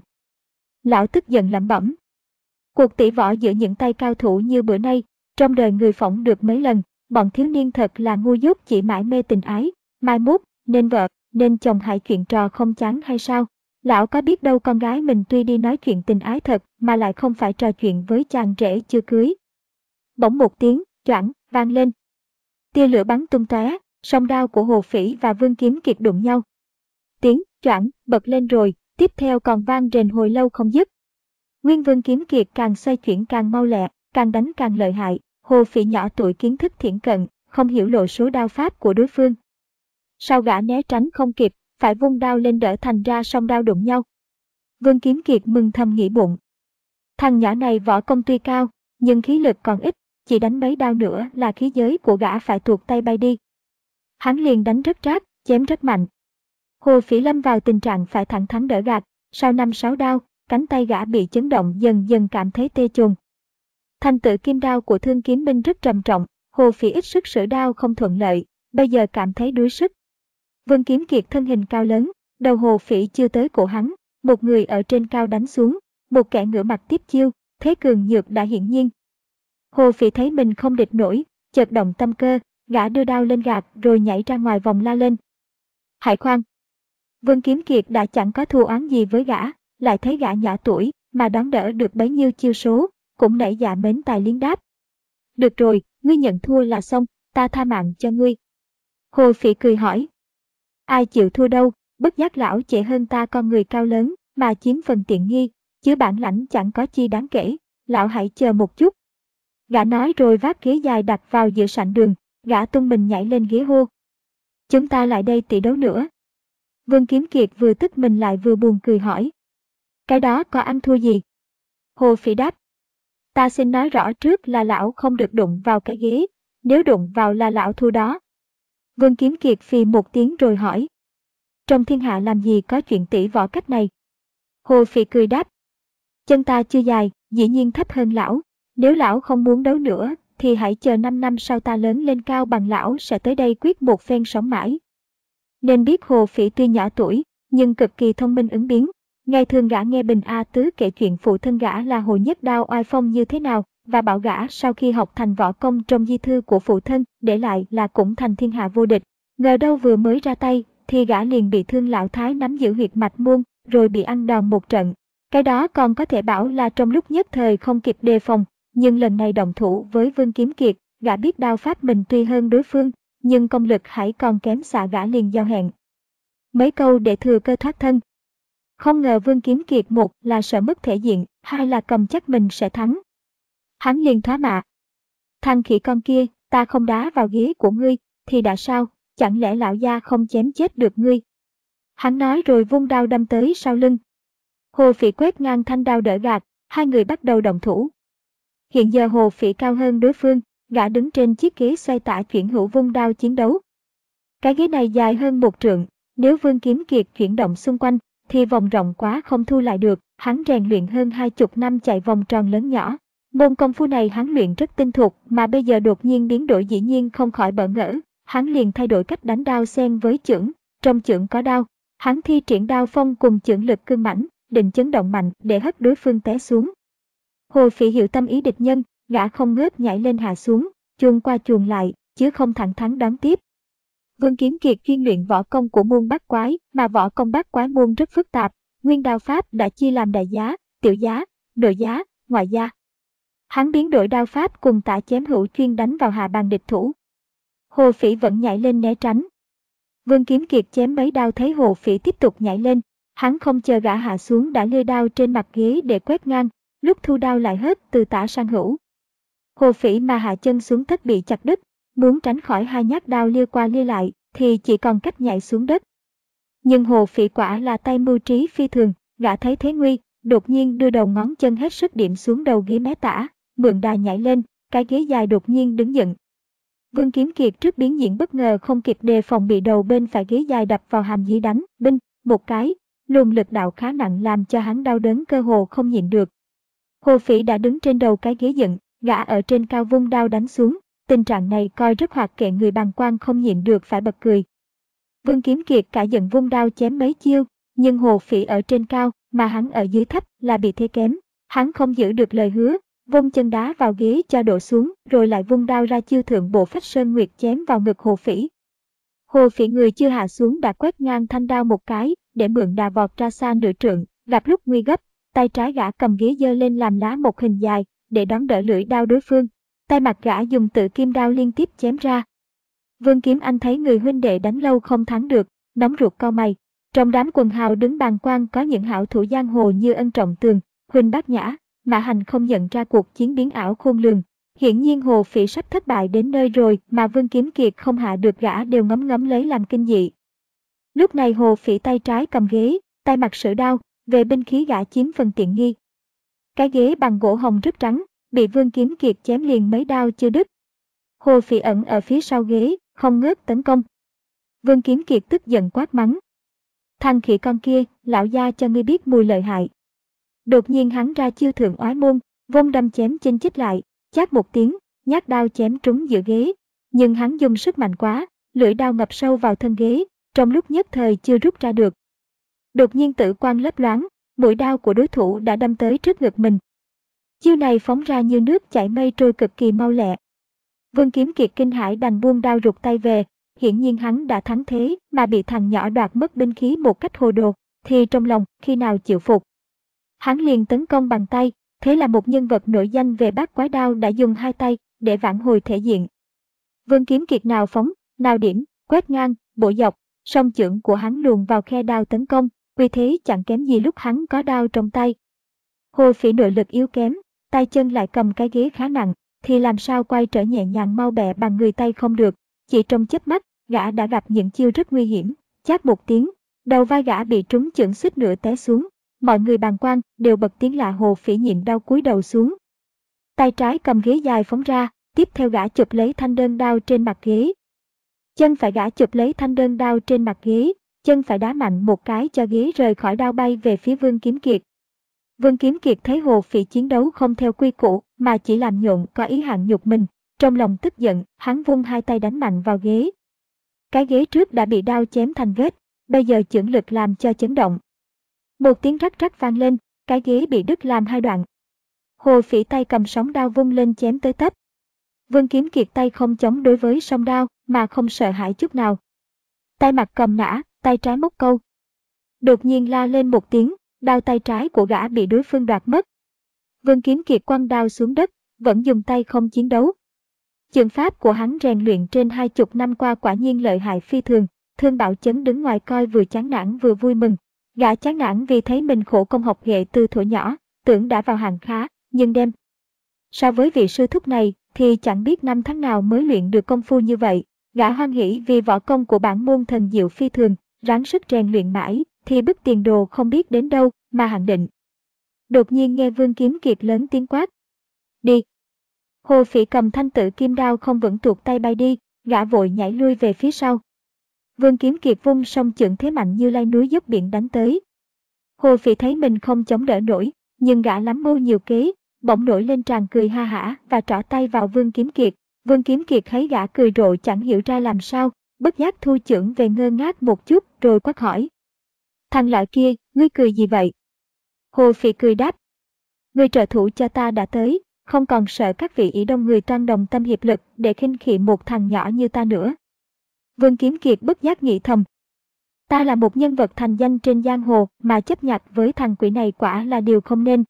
Lão tức giận lẩm bẩm. Cuộc tỷ võ giữa những tay cao thủ như bữa nay, trong đời người phỏng được mấy lần, bọn thiếu niên thật là ngu dốt, chỉ mãi mê tình ái, mai mốt, nên vợ, nên chồng hại chuyện trò không chán hay sao? Lão có biết đâu con gái mình tuy đi nói chuyện tình ái thật mà lại không phải trò chuyện với chàng rể chưa cưới. Bỗng một tiếng choảng vang lên, tia lửa bắn tung tóe, song đao của Hồ Phỉ và Vương Kiếm Kiệt đụng nhau. Tiếng choảng bật lên rồi, tiếp theo còn vang rền hồi lâu không dứt. Nguyên Vương Kiếm Kiệt càng xoay chuyển càng mau lẹ, càng đánh càng lợi hại. Hồ Phỉ nhỏ tuổi kiến thức thiển cận, không hiểu lộ số đao pháp của đối phương. Sau gã né tránh không kịp, phải vung đao lên đỡ, thành ra song đao đụng nhau. Vương Kiếm Kiệt mừng thầm nghĩ bụng. Thằng nhỏ này võ công tuy cao, nhưng khí lực còn ít, chỉ đánh mấy đao nữa là khí giới của gã phải tuột tay bay đi. Hắn liền đánh rất rát, chém rất mạnh. Hồ Phỉ lâm vào tình trạng phải thẳng thắn đỡ gạt, sau năm sáu đao, cánh tay gã bị chấn động, dần dần cảm thấy tê chồn. Thành tựu kim đao của Thương Kiếm binh rất trầm trọng, Hồ Phỉ ít sức sử đao không thuận lợi, bây giờ cảm thấy đuối sức. Vương Kiếm Kiệt thân hình cao lớn, đầu Hồ Phỉ chưa tới cổ hắn, một người ở trên cao đánh xuống, một kẻ ngửa mặt tiếp chiêu, thế cường nhược đã hiển nhiên. Hồ Phỉ thấy mình không địch nổi, chợt động tâm cơ, gã đưa đao lên gạt rồi nhảy ra ngoài vòng la lên. Hãy khoan! Vương Kiếm Kiệt đã chẳng có thù oán gì với gã, lại thấy gã nhỏ tuổi mà đón đỡ được bấy nhiêu chiêu số, cũng nảy dạ mến tài liếng đáp. Được rồi, ngươi nhận thua là xong, ta tha mạng cho ngươi. Hồ Phỉ cười hỏi. Ai chịu thua đâu, bất giác lão trẻ hơn ta con người cao lớn mà chiếm phần tiện nghi, chứ bản lãnh chẳng có chi đáng kể, lão hãy chờ một chút. Gã nói rồi vác ghế dài đặt vào giữa sảnh đường, gã tung mình nhảy lên ghế hô. Chúng ta lại đây tỷ đấu nữa. Vương Kiếm Kiệt vừa tức mình lại vừa buồn cười hỏi. Cái đó có ăn thua gì? Hồ Phỉ đáp. Ta xin nói rõ trước là lão không được đụng vào cái ghế, nếu đụng vào là lão thua đó. Vương Kiếm Kiệt phì một tiếng rồi hỏi. Trong thiên hạ làm gì có chuyện tỷ võ cách này? Hồ Phỉ cười đáp. Chân ta chưa dài, dĩ nhiên thấp hơn lão. Nếu lão không muốn đấu nữa, thì hãy chờ năm năm sau ta lớn lên cao bằng lão sẽ tới đây quyết một phen sống mãi. Nên biết Hồ Phỉ tuy nhỏ tuổi, nhưng cực kỳ thông minh ứng biến. Ngày thường gã nghe Bình A Tứ kể chuyện phụ thân gã là Hồ Nhất Đao oai phong như thế nào, và bảo gã sau khi học thành võ công trong di thư của phụ thân để lại là cũng thành thiên hạ vô địch. Ngờ đâu vừa mới ra tay, thì gã liền bị Thương Lão Thái nắm giữ huyệt mạch môn, rồi bị ăn đòn một trận. Cái đó còn có thể bảo là trong lúc nhất thời không kịp đề phòng, nhưng lần này động thủ với Vương Kiếm Kiệt, gã biết đao pháp mình tuy hơn đối phương, nhưng công lực hãy còn kém xa gã liền giao hẹn. Mấy câu để thừa cơ thoát thân. Không ngờ Vương Kiếm Kiệt một là sợ mất thể diện, hai là cầm chắc mình sẽ thắng. Hắn liền thoá mạ. Thằng khỉ con kia, ta không đá vào ghế của ngươi, thì đã sao, chẳng lẽ lão gia không chém chết được ngươi? Hắn nói rồi vung đao đâm tới sau lưng. Hồ Phỉ quét ngang thanh đao đỡ gạt, hai người bắt đầu động thủ. Hiện giờ Hồ Phỉ cao hơn đối phương, gã đứng trên chiếc ghế xoay tả chuyển hữu vung đao chiến đấu. Cái ghế này dài hơn một trượng, nếu Vương Kiếm Kiệt chuyển động xung quanh, thì vòng rộng quá không thu lại được. Hắn rèn luyện hơn hai chục năm chạy vòng tròn lớn nhỏ. Môn công phu này hắn luyện rất tinh thục, mà bây giờ đột nhiên biến đổi dĩ nhiên không khỏi bỡ ngỡ. Hắn liền thay đổi cách đánh đao xen với chưởng, trong chưởng có đao. Hắn thi triển đao phong cùng chưởng lực cương mãnh, định chấn động mạnh để hất đối phương té xuống. Hồ Phỉ hiểu tâm ý địch nhân, gã không ngớt nhảy lên hạ xuống, chuồn qua chuồn lại, chứ không thẳng thắn đón tiếp. Vương Kiếm Kiệt chuyên luyện võ công của môn bát quái, mà võ công bát quái môn rất phức tạp. Nguyên đao pháp đã chia làm đại giá, tiểu giá, nội giá, ngoại giá. Hắn biến đổi đao pháp cùng tả chém hữu chuyên đánh vào hạ bàn địch thủ. Hồ Phỉ vẫn nhảy lên né tránh. Vương Kiếm Kiệt chém mấy đao thấy Hồ Phỉ tiếp tục nhảy lên, hắn không chờ gã hạ xuống đã lê đao trên mặt ghế để quét ngang, lúc thu đao lại hất từ tả sang hữu. Hồ Phỉ mà hạ chân xuống thất bị chặt đứt, muốn tránh khỏi hai nhát đao lia qua lia lại thì chỉ còn cách nhảy xuống đất. Nhưng Hồ Phỉ quả là tay mưu trí phi thường, gã thấy thế nguy, đột nhiên đưa đầu ngón chân hết sức điểm xuống đầu ghế mé tả, mượn đà nhảy lên, cái ghế dài đột nhiên đứng dựng. Vương Kiếm Kiệt trước biến diễn bất ngờ không kịp đề phòng bị đầu bên phải ghế dài đập vào hàm dưới đánh, binh, một cái, luồng lực đạo khá nặng làm cho hắn đau đớn cơ hồ không nhịn được. Hồ Phỉ đã đứng trên đầu cái ghế dựng, gã ở trên cao vung đao đánh xuống, tình trạng này coi rất hoạt kệ người bàng quan không nhịn được phải bật cười. Vương Kiếm Kiệt cả giận vung đao chém mấy chiêu, nhưng Hồ Phỉ ở trên cao, mà hắn ở dưới thấp là bị thế kém. Hắn không giữ được lời hứa, vung chân đá vào ghế cho đổ xuống, rồi lại vung đao ra chiêu thượng bộ phách sơn nguyệt chém vào ngực Hồ Phỉ. Hồ Phỉ người chưa hạ xuống đã quét ngang thanh đao một cái, để mượn đà vọt ra xa nửa trượng, gặp lúc nguy gấp, tay trái gã cầm ghế giơ lên làm lá một hình dài, để đón đỡ lưỡi đao đối phương. Tay mặt gã dùng tự kim đao liên tiếp chém ra. Vương Kiếm Anh thấy người huynh đệ đánh lâu không thắng được, nóng ruột cau mày. Trong đám quần hào đứng bàng quan có những hảo thủ giang hồ như Ân Trọng Tường, Huỳnh Bát Nhã, Mã Hành không nhận ra cuộc chiến biến ảo khôn lường. Hiển nhiên Hồ Phỉ sắp thất bại đến nơi rồi, mà Vương Kiếm Kiệt không hạ được gã đều ngấm ngấm lấy làm kinh dị. Lúc này Hồ Phỉ tay trái cầm ghế, tay mặt sử đao, về binh khí gã chiếm phần tiện nghi. Cái ghế bằng gỗ hồng rất trắng, bị Vương Kiếm Kiệt chém liền mấy đao chưa đứt. Hồ Phỉ ẩn ở phía sau ghế, không ngớt tấn công. Vương Kiếm Kiệt tức giận quát mắng. Thằng khỉ con kia, lão gia cho ngươi biết mùi lợi hại. Đột nhiên hắn ra chiêu thượng oái môn, vung đâm chém chinh chích lại, chát một tiếng, nhát đao chém trúng giữa ghế. Nhưng hắn dùng sức mạnh quá, lưỡi đao ngập sâu vào thân ghế, trong lúc nhất thời chưa rút ra được. Đột nhiên tử quang lấp loáng, mũi đao của đối thủ đã đâm tới trước ngực mình. Chiêu này phóng ra như nước chảy mây trôi cực kỳ mau lẹ. Vương Kiếm Kiệt kinh hãi đành buông đao rụt tay về, hiển nhiên hắn đã thắng thế mà bị thằng nhỏ đoạt mất binh khí một cách hồ đồ, thì trong lòng khi nào chịu phục. Hắn liền tấn công bằng tay, thế là một nhân vật nổi danh về bát quái đao đã dùng hai tay để vãn hồi thể diện. Vương Kiếm Kiệt nào phóng, nào điểm, quét ngang, bổ dọc, song chưởng của hắn luồn vào khe đao tấn công, vì thế chẳng kém gì lúc hắn có đao trong tay. Hồ Phỉ nội lực yếu kém, tay chân lại cầm cái ghế khá nặng, thì làm sao quay trở nhẹ nhàng mau bẹ bằng người tay không được. Chỉ trong chớp mắt, gã đã gặp những chiêu rất nguy hiểm, chát một tiếng, Đầu vai gã bị trúng chưởng suýt nữa té xuống. Mọi người bàng quan đều bật tiếng lạ. Hồ Phỉ nhịn đau cúi đầu xuống. Tay trái cầm ghế dài phóng ra, tiếp theo gã chụp lấy thanh đơn đao trên mặt ghế. Chân phải gã chụp lấy thanh đơn đao trên mặt ghế, chân phải đá mạnh một cái cho ghế rời khỏi đao bay về phía Vương Kiếm Kiệt. Vương Kiếm Kiệt thấy Hồ Phỉ chiến đấu không theo quy củ mà chỉ làm nhộn có ý hạng nhục mình, trong lòng tức giận, hắn vung hai tay đánh mạnh vào ghế. Cái ghế trước đã bị đao chém thành vết, bây giờ chưởng lực làm cho chấn động. Một tiếng rắc rắc vang lên, cái ghế bị đứt làm hai đoạn. Hồ Phỉ tay cầm sóng đao vung lên chém tới tấp. Vương Kiếm Kiệt tay không chống đối với song đao mà không sợ hãi chút nào. Tay mặt cầm nã, tay trái móc câu. Đột nhiên la lên một tiếng, đao tay trái của gã bị đối phương đoạt mất. Vương Kiếm Kiệt quăng đao xuống đất, vẫn dùng tay không chiến đấu. Chưởng pháp của hắn rèn luyện trên hai chục năm qua quả nhiên lợi hại phi thường. Thương Bảo Chấn đứng ngoài coi vừa chán nản vừa vui mừng. Gã chán nản vì thấy mình khổ công học nghệ từ thuở nhỏ, tưởng đã vào hàng khá, nhưng đem so với vị sư thúc này thì chẳng biết năm tháng nào mới luyện được công phu như vậy. Gã hoan hỉ vì võ công của bản môn thần diệu phi thường, ráng sức rèn luyện mãi thì bức tiền đồ không biết đến đâu mà hạn định. Đột nhiên nghe Vương Kiếm Kiệt lớn tiếng quát: "Đi!" Hồ Phỉ cầm thanh tử kim đao không vững tuột tay bay đi, gã vội nhảy lui về phía sau. Vương Kiếm Kiệt vung song chưởng thế mạnh như lai núi dốc biển đánh tới. Hồ Phỉ thấy mình không chống đỡ nổi, nhưng gã lắm mưu nhiều kế, bỗng nổi lên tràn cười ha hả và trỏ tay vào Vương Kiếm Kiệt. Vương Kiếm Kiệt thấy gã cười rộ chẳng hiểu ra làm sao, bất giác thu chưởng về ngơ ngác một chút rồi quát hỏi: "Thằng lợi kia, ngươi cười gì vậy?" Hồ Phỉ cười đáp: "Người trợ thủ cho ta đã tới, không còn sợ các vị ỷ đông người toan đồng tâm hiệp lực để khinh khị một thằng nhỏ như ta nữa." Vương Kiếm Kiệt bất giác nghĩ thầm: ta là một nhân vật thành danh trên giang hồ mà chấp nhặt với thằng quỷ này quả là điều không nên.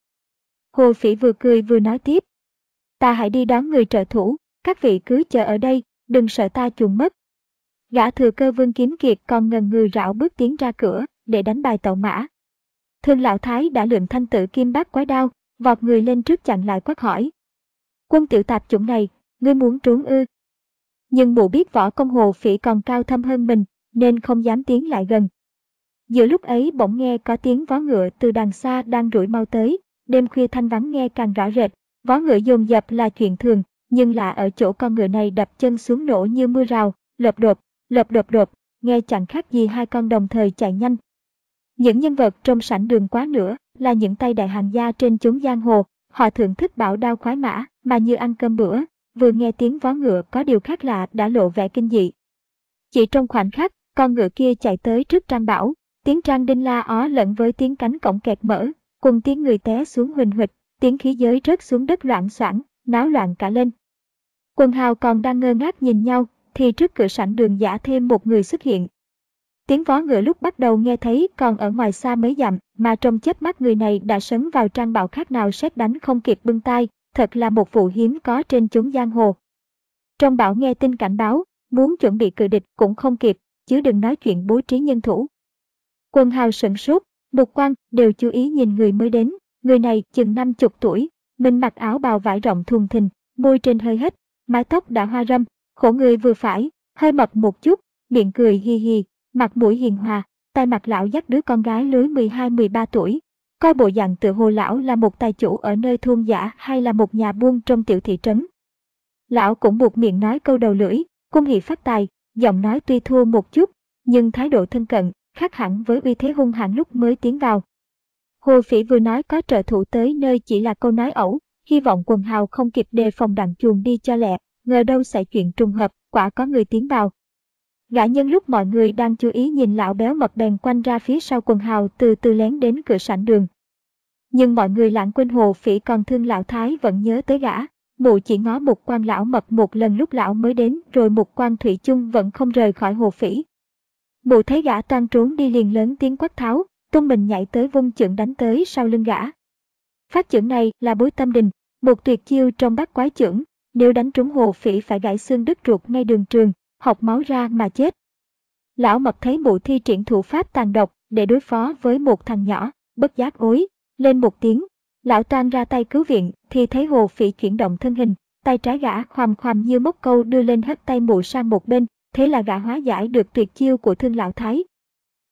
Hồ Phỉ vừa cười vừa nói tiếp: "Ta hãy đi đón người trợ thủ, các vị cứ chờ ở đây, đừng sợ ta chuồn mất." Gã thừa cơ Vương Kiếm Kiệt còn ngần ngừ rảo bước tiến ra cửa để đánh bài tẩu mã. Thương Lão Thái đã lượm thanh tử kim bát quái đao, vọt người lên trước chặn lại quát hỏi: "Quân tiểu tạp chủng này, ngươi muốn trốn ư?" Nhưng mụ biết võ công Hồ Phỉ còn cao thâm hơn mình, nên không dám tiến lại gần. Giữa lúc ấy bỗng nghe có tiếng vó ngựa từ đằng xa đang đuổi mau tới, đêm khuya thanh vắng nghe càng rõ rệt. Vó ngựa dồn dập là chuyện thường, nhưng là ở chỗ con ngựa này đập chân xuống nổ như mưa rào, lộp đột, lộp đột đột, nghe chẳng khác gì hai con đồng thời chạy nhanh. Những nhân vật trong sảnh đường quá nữa là những tay đại hàng gia trên chốn giang hồ, họ thưởng thức bảo đao khoái mã mà như ăn cơm bữa, vừa nghe tiếng vó ngựa có điều khác lạ đã lộ vẻ kinh dị. Chỉ trong khoảnh khắc, con ngựa kia chạy tới trước Trang Bảo, tiếng Trang đinh la ó lẫn với tiếng cánh cổng kẹt mở, cùng tiếng người té xuống huỳnh huỵch, tiếng khí giới rớt xuống đất loạn xoảng, náo loạn cả lên. Quần hào còn đang ngơ ngác nhìn nhau, thì trước cửa sảnh đường giả thêm một người xuất hiện. Tiếng vó ngựa lúc bắt đầu nghe thấy còn ở ngoài xa mấy dặm, mà trong chớp mắt người này đã sấn vào Trang Bảo khác nào sét đánh không kịp bưng tay, thật là một vụ hiếm có trên chốn giang hồ. Trong Bảo nghe tin cảnh báo, muốn chuẩn bị cự địch cũng không kịp, chứ đừng nói chuyện bố trí nhân thủ. Quần hào sửng sốt, mục quan đều chú ý nhìn người mới đến. Người này chừng năm chục tuổi, mình mặc áo bào vải rộng thùng thình, môi trên hơi hết, mái tóc đã hoa râm, khổ người vừa phải, hơi mập một chút, miệng cười hi hi, mặt mũi hiền hòa, tay mặt lão dắt đứa con gái lứa mười hai mười ba tuổi. Coi bộ dạng tựa hồ lão là một tài chủ ở nơi thôn dã hay là một nhà buôn trong tiểu thị trấn. Lão cũng buộc miệng nói câu đầu lưỡi, cung hỷ phát tài, giọng nói tuy thua một chút, nhưng thái độ thân cận, khác hẳn với uy thế hung hãn lúc mới tiến vào. Hồ Phỉ vừa nói có trợ thủ tới nơi chỉ là câu nói ẩu, hy vọng quần hào không kịp đề phòng đặng chuồn đi cho lẹ, ngờ đâu xảy chuyện trùng hợp, quả có người tiến vào. Gã nhân lúc mọi người đang chú ý nhìn lão béo mập bèn quanh ra phía sau quần hào từ từ lén đến cửa sảnh đường. Nhưng mọi người lãng quên Hồ Phỉ còn thương Lão Thái vẫn nhớ tới gã, mụ chỉ ngó một quan lão mập một lần lúc lão mới đến, rồi một quan thủy chung vẫn không rời khỏi Hồ Phỉ. Mụ thấy gã toan trốn đi liền lớn tiếng quát tháo, tung mình nhảy tới vung chưởng đánh tới sau lưng gã. Phát chưởng này là bối tâm đình, một tuyệt chiêu trong bát quái chưởng, nếu đánh trúng Hồ Phỉ phải gãy xương đứt ruột ngay đường trường, học máu ra mà chết. Lão mập thấy mụ thi triển thủ pháp tàn độc để đối phó với một thằng nhỏ, bất giác ối lên một tiếng. Lão toan ra tay cứu viện thì thấy Hồ Phỉ chuyển động thân hình, tay trái gã khoằm khoằm như móc câu đưa lên hất tay mụ sang một bên, thế là gã hóa giải được tuyệt chiêu của Thương Lão Thái.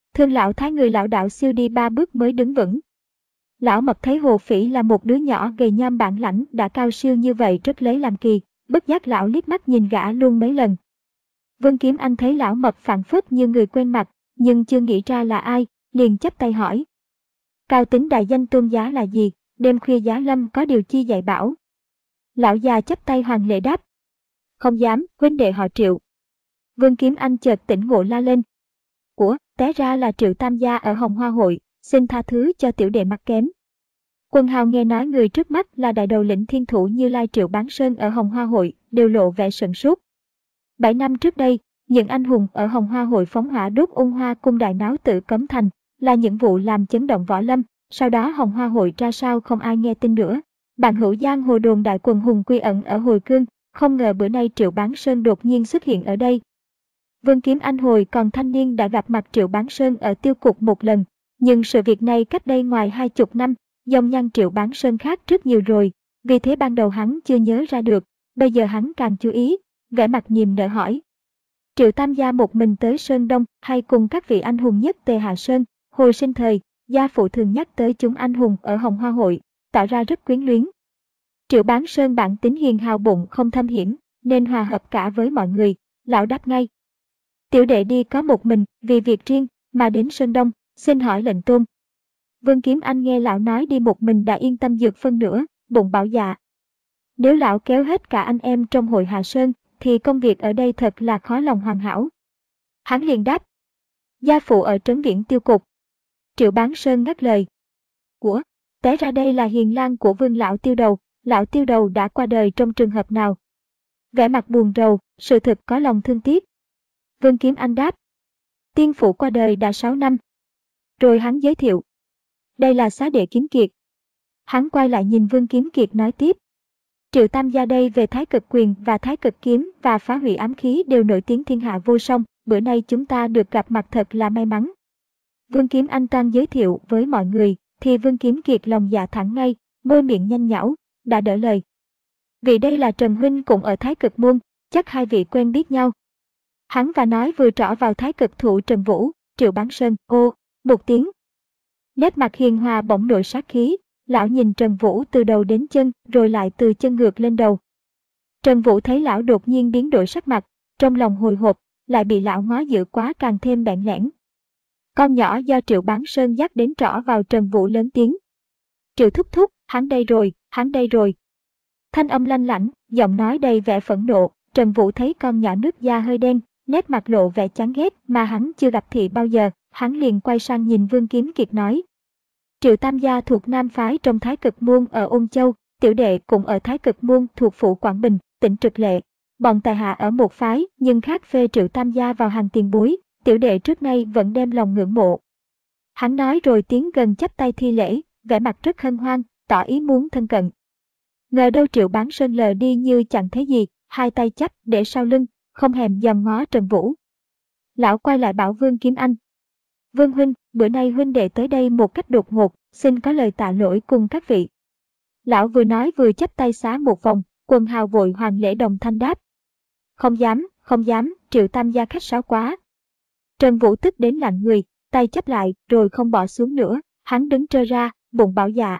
Thương lão thái người lão đạo siêu đi ba bước mới đứng vững. Lão Mập thấy Hồ Phỉ là một đứa nhỏ gầy nhom bản lãnh đã cao siêu như vậy rất lấy làm kỳ, bất giác lão liếc mắt nhìn gã luôn mấy lần. Vương Kiếm Anh thấy lão Mập phảng phất như người quen mặt, nhưng chưa nghĩ ra là ai, liền chắp tay hỏi. Cao tính đại danh tôn giá là gì, đêm khuya giá lâm có điều chi dạy bảo? Lão già chắp tay hoàng lễ đáp. Không dám, huynh đệ họ Triệu. Vương Kiếm Anh chợt tỉnh ngộ la lên. Của, té ra là Triệu Tam gia ở Hồng Hoa hội, xin tha thứ cho tiểu đệ mặt kém. Quân hào nghe nói người trước mắt là đại đầu lĩnh thiên thủ Như Lai Triệu Bán Sơn ở Hồng Hoa hội, đều lộ vẻ sửng sốt. Bảy năm trước đây, những anh hùng ở Hồng Hoa hội phóng hỏa đốt ung hoa cung đại náo tự Cấm Thành, là những vụ làm chấn động võ lâm, sau đó Hồng Hoa hội ra sao không ai nghe tin nữa. Bạn hữu giang hồ đồn đại quần hùng quy ẩn ở Hồi Cương, không ngờ bữa nay Triệu Bán Sơn đột nhiên xuất hiện ở đây. Vương Kiếm Anh hồi còn thanh niên đã gặp mặt Triệu Bán Sơn ở tiêu cục một lần, nhưng sự việc này cách đây ngoài hai chục năm, dòng nhăn Triệu Bán Sơn khác rất nhiều rồi, vì thế ban đầu hắn chưa nhớ ra được, bây giờ hắn càng chú ý, vẻ mặt niềm nở hỏi. Triệu Tam gia một mình tới Sơn Đông hay cùng các vị anh hùng nhất Tề Hạ Sơn, hồi sinh thời, gia phụ thường nhắc tới chúng anh hùng ở Hồng Hoa hội, tỏ ra rất quyến luyến. Triệu Bán Sơn bản tính hiền hào bụng không thâm hiểm, nên hòa hợp cả với mọi người, lão đáp ngay. Tiểu đệ đi có một mình, vì việc riêng, mà đến Sơn Đông, xin hỏi lệnh tôn. Vương Kiếm Anh nghe lão nói đi một mình đã yên tâm dược phân nửa, bụng bảo dạ. Nếu lão kéo hết cả anh em trong hội Hạ Sơn, thì công việc ở đây thật là khó lòng hoàn hảo. Hắn liền đáp. Gia phụ ở trấn viễn tiêu cục. Triệu Bán Sơn ngắt lời. Của, té ra đây là hiền lang của Vương lão tiêu đầu, lão tiêu đầu đã qua đời trong trường hợp nào? Vẻ mặt buồn rầu, sự thực có lòng thương tiếc. Vương Kiếm Anh đáp. Tiên phụ qua đời đã sáu năm. Rồi hắn giới thiệu. Đây là xá đệ Kiếm Kiệt. Hắn quay lại nhìn Vương Kiếm Kiệt nói tiếp. Triệu Tam gia đây về Thái Cực Quyền và Thái Cực Kiếm và phá hủy ám khí đều nổi tiếng thiên hạ vô song, bữa nay chúng ta được gặp mặt thật là may mắn. Vương Kiếm Anh đang giới thiệu với mọi người, thì Vương Kiếm Kiệt lòng dạ thẳng ngay, môi miệng nhanh nhảu, đã đỡ lời. Vì đây là Trần huynh cũng ở Thái Cực môn, chắc hai vị quen biết nhau. Hắn và nói vừa trỏ vào Thái Cực thủ Trần Vũ, Triệu Bán Sơn, ô, một tiếng. Nét mặt hiền hòa bỗng nổi sát khí, lão nhìn Trần Vũ từ đầu đến chân, rồi lại từ chân ngược lên đầu. Trần Vũ thấy lão đột nhiên biến đổi sắc mặt, trong lòng hồi hộp, lại bị lão ngó dữ quá càng thêm bẽn lẽn. Con nhỏ do Triệu Bán Sơn dắt đến trỏ vào Trần Vũ lớn tiếng. Triệu thúc thúc, hắn đây rồi, hắn đây rồi. Thanh âm lanh lảnh, giọng nói đầy vẻ phẫn nộ, Trần Vũ thấy con nhỏ nước da hơi đen, nét mặt lộ vẻ chán ghét mà hắn chưa gặp thị bao giờ, hắn liền quay sang nhìn Vương Kiếm Kiệt nói. Triệu Tam gia thuộc Nam phái trong Thái Cực môn ở Ôn Châu, tiểu đệ cũng ở Thái Cực môn thuộc phủ Quảng Bình, tỉnh Trực Lệ. Bọn tài hạ ở một phái nhưng khác phê Triệu Tam gia vào hàng tiền bối, tiểu đệ trước nay vẫn đem lòng ngưỡng mộ. Hắn nói rồi tiến gần chắp tay thi lễ, vẻ mặt rất hân hoan, tỏ ý muốn thân cận. Ngờ đâu Triệu Bán Sơn lờ đi như chẳng thấy gì, hai tay chắp để sau lưng, không hèm dòm ngó Trần Vũ. Lão quay lại bảo Vương Kiếm Anh. Vương huynh, bữa nay huynh đệ tới đây một cách đột ngột, xin có lời tạ lỗi cùng các vị. Lão vừa nói vừa chắp tay xá một vòng, quần hào vội hoàng lễ đồng thanh đáp. Không dám, không dám, Triệu Tam gia khách sáo quá. Trần Vũ tức đến lạnh người, tay chắp lại rồi không bỏ xuống nữa, hắn đứng trơ ra, bụng bảo dạ.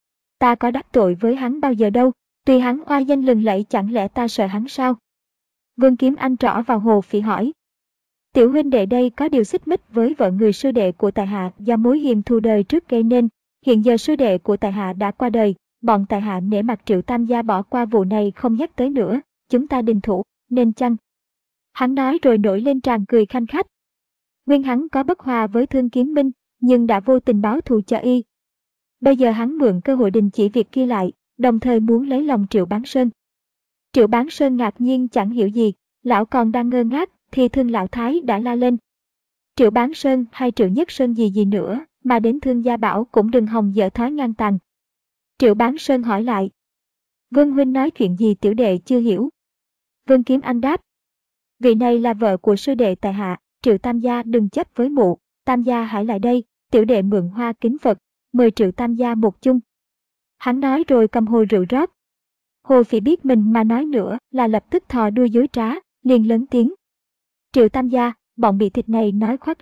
Ta có đắc tội với hắn bao giờ đâu, tuy hắn oai danh lừng lẫy chẳng lẽ ta sợ hắn sao? Vương Kiếm Anh trỏ vào Hồ Phỉ hỏi. Tiểu huynh đệ đây có điều xích mích với vợ người sư đệ của tại hạ do mối hiềm thù đời trước gây nên, hiện giờ sư đệ của tại hạ đã qua đời, bọn tại hạ nể mặt Triệu Tam gia bỏ qua vụ này không nhắc tới nữa, chúng ta đình thủ, nên chăng? Hắn nói rồi nổi lên tràng cười khanh khách. Nguyên hắn có bất hòa với Thương Kiếm Minh, nhưng đã vô tình báo thù cho y. Bây giờ hắn mượn cơ hội đình chỉ việc kia lại, đồng thời muốn lấy lòng Triệu Bán Sơn. Triệu Bán Sơn ngạc nhiên chẳng hiểu gì, lão còn đang ngơ ngác, thì Thương lão thái đã la lên. Triệu Bán Sơn hay Triệu Nhất Sơn gì gì nữa, mà đến Thương gia bảo cũng đừng hòng dở thói ngang tàn. Triệu Bán Sơn hỏi lại. Vương huynh nói chuyện gì tiểu đệ chưa hiểu. Vương Kiếm Anh đáp. Vị này là vợ của sư đệ tại hạ, Triệu Tam gia đừng chấp với mụ, Tam gia hãy lại đây, tiểu đệ mượn hoa kính Phật, mời Triệu Tam gia một chung. Hắn nói rồi cầm hồ rượu rót. Hồ Phỉ biết mình mà nói nữa là lập tức thò đuôi dối trá, liền lớn tiếng. Triệu Tam gia, bọn bị thịt này nói khoác lắm,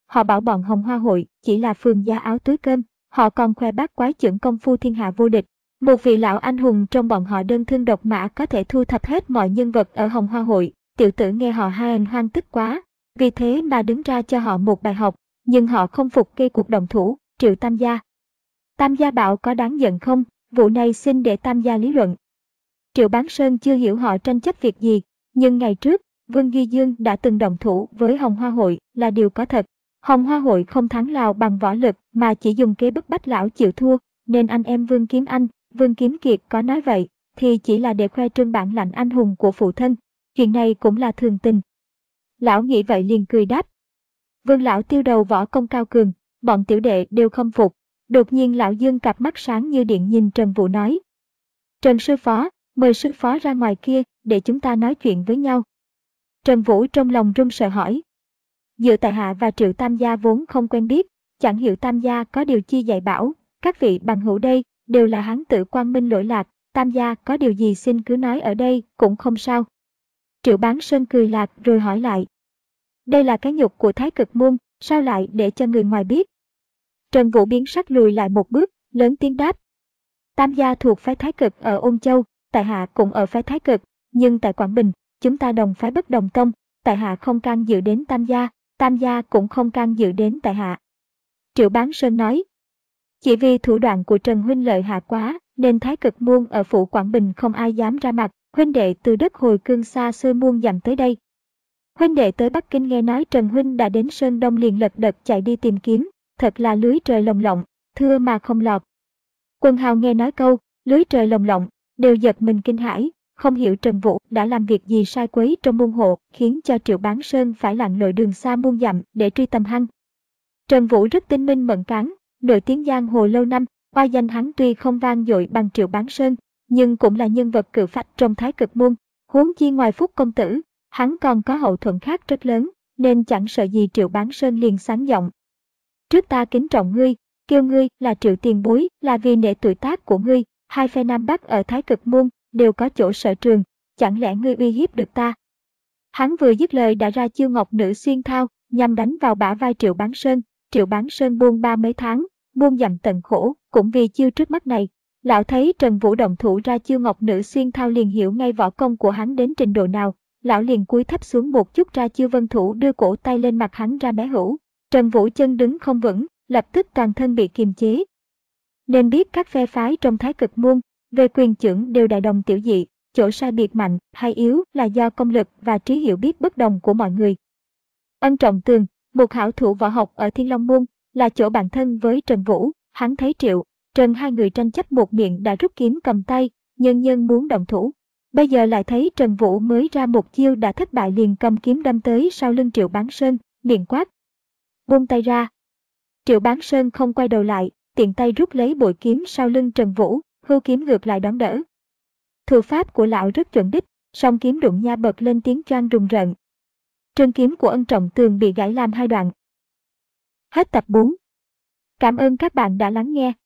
Họ bảo bọn Hồng Hoa hội chỉ là phường gia áo túi cơm, họ còn khoe bác quái chưởng công phu thiên hạ vô địch. Một vị lão anh hùng trong bọn họ đơn thương độc mã có thể thu thập hết mọi nhân vật ở Hồng Hoa hội. Tiểu tử nghe họ hai hoang tức quá, vì thế mà đứng ra cho họ một bài học, nhưng họ không phục gây cuộc động thủ. Triệu Tam gia. Tam gia bảo có đáng giận không? Vụ này xin để Tam gia lý luận. Triệu Bán Sơn chưa hiểu họ tranh chấp việc gì, nhưng ngày trước, Vương Duy Dương đã từng động thủ với Hồng Hoa hội là điều có thật. Hồng Hoa hội không thắng Lào bằng võ lực mà chỉ dùng kế bức bách lão chịu thua, nên anh em Vương Kiếm Anh, Vương Kiếm Kiệt có nói vậy thì chỉ là để khoe trương bản lãnh anh hùng của phụ thân. Chuyện này cũng là thường tình. Lão nghĩ vậy liền cười đáp. Vương lão tiêu đầu võ công cao cường, bọn tiểu đệ đều khâm phục. Đột nhiên lão Dương cặp mắt sáng như điện nhìn Trần Vũ nói. Trần sư phó, mời sư phó ra ngoài kia để chúng ta nói chuyện với nhau. Trần Vũ trong lòng run sợ hỏi. Giữa tại hạ và Triệu Tam gia vốn không quen biết, chẳng hiểu Tam gia có điều chi dạy bảo, các vị bằng hữu đây đều là hán tử quang minh lỗi lạc, Tam gia có điều gì xin cứ nói ở đây cũng không sao. Triệu Bán Sơn cười lạc rồi hỏi lại. Đây là cái nhục của Thái Cực môn, sao lại để cho người ngoài biết? Trần Vũ biến sắc lùi lại một bước, lớn tiếng đáp. Tam gia thuộc phái Thái Cực ở Ôn Châu, tại hạ cũng ở phái Thái Cực, nhưng tại Quảng Bình, chúng ta đồng phái bất đồng tông, tại hạ không can dự đến Tam gia, Tam gia cũng không can dự đến tại hạ. Triệu Bán Sơn nói. Chỉ vì thủ đoạn của Trần huynh lợi hại quá, nên Thái Cực môn ở phủ Quảng Bình không ai dám ra mặt, huynh đệ từ đất hồi cương xa xôi muôn dặm tới đây. Huynh đệ tới Bắc Kinh nghe nói Trần huynh đã đến Sơn Đông liền lật đật chạy đi tìm kiếm, thật là lưới trời lồng lộng, thưa mà không lọt. Quân hào nghe nói câu, lưới trời lồng lộng, đều giật mình kinh hãi, không hiểu Trần Vũ đã làm việc gì sai quấy trong môn hộ, khiến cho Triệu Bán Sơn phải lặn lội đường xa muôn dặm để truy tầm hắn. Trần Vũ rất tinh minh mẫn cán, nổi tiếng giang hồ lâu năm, oai danh hắn tuy không vang dội bằng Triệu Bán Sơn, nhưng cũng là nhân vật cự phách trong Thái Cực môn, huống chi ngoài Phúc công tử, hắn còn có hậu thuẫn khác rất lớn, nên chẳng sợ gì Triệu Bán Sơn liền sáng giọng. Trước ta kính trọng ngươi, kêu ngươi là Triệu tiền bối là vì nể tuổi tác của ngươi, hai phe Nam Bắc ở Thái Cực môn đều có chỗ sở trường, chẳng lẽ ngươi uy hiếp được ta? Hắn vừa dứt lời đã ra chiêu ngọc nữ xuyên thao, nhằm đánh vào bả vai Triệu Bán Sơn. Triệu Bán Sơn buông ba mấy tháng, muôn dặm tận khổ, cũng vì chiêu trước mắt này. Lão thấy Trần Vũ động thủ ra chiêu ngọc nữ xuyên thao liền hiểu ngay võ công của hắn đến trình độ nào. Lão liền cúi thấp xuống một chút ra chiêu vân thủ đưa cổ tay lên mặt hắn ra bé hữu. Trần Vũ chân đứng không vững, lập tức toàn thân bị kiềm chế. Nên biết các phe phái trong Thái Cực môn, về quyền chưởng đều đại đồng tiểu dị, chỗ sai biệt mạnh hay yếu là do công lực và trí hiểu biết bất đồng của mọi người. Ân Trọng Tường, một hảo thủ võ học ở Thiên Long môn, là chỗ bạn thân với Trần Vũ, hắn thấy Triệu, Trần hai người tranh chấp một miệng đã rút kiếm cầm tay, nhân nhân muốn động thủ. Bây giờ lại thấy Trần Vũ mới ra một chiêu đã thất bại liền cầm kiếm đâm tới sau lưng Triệu Bán Sơn, miệng quát. Buông tay ra. Triệu Bán Sơn không quay đầu lại, tiện tay rút lấy bội kiếm sau lưng Trần Vũ, hưu kiếm ngược lại đón đỡ. Thủ pháp của lão rất chuẩn đích, song kiếm đụng nha bật lên tiếng choang rùng rợn. Trường kiếm của Ân Trọng Tường bị gãy làm hai đoạn. Hết tập bốn. Cảm ơn các bạn đã lắng nghe.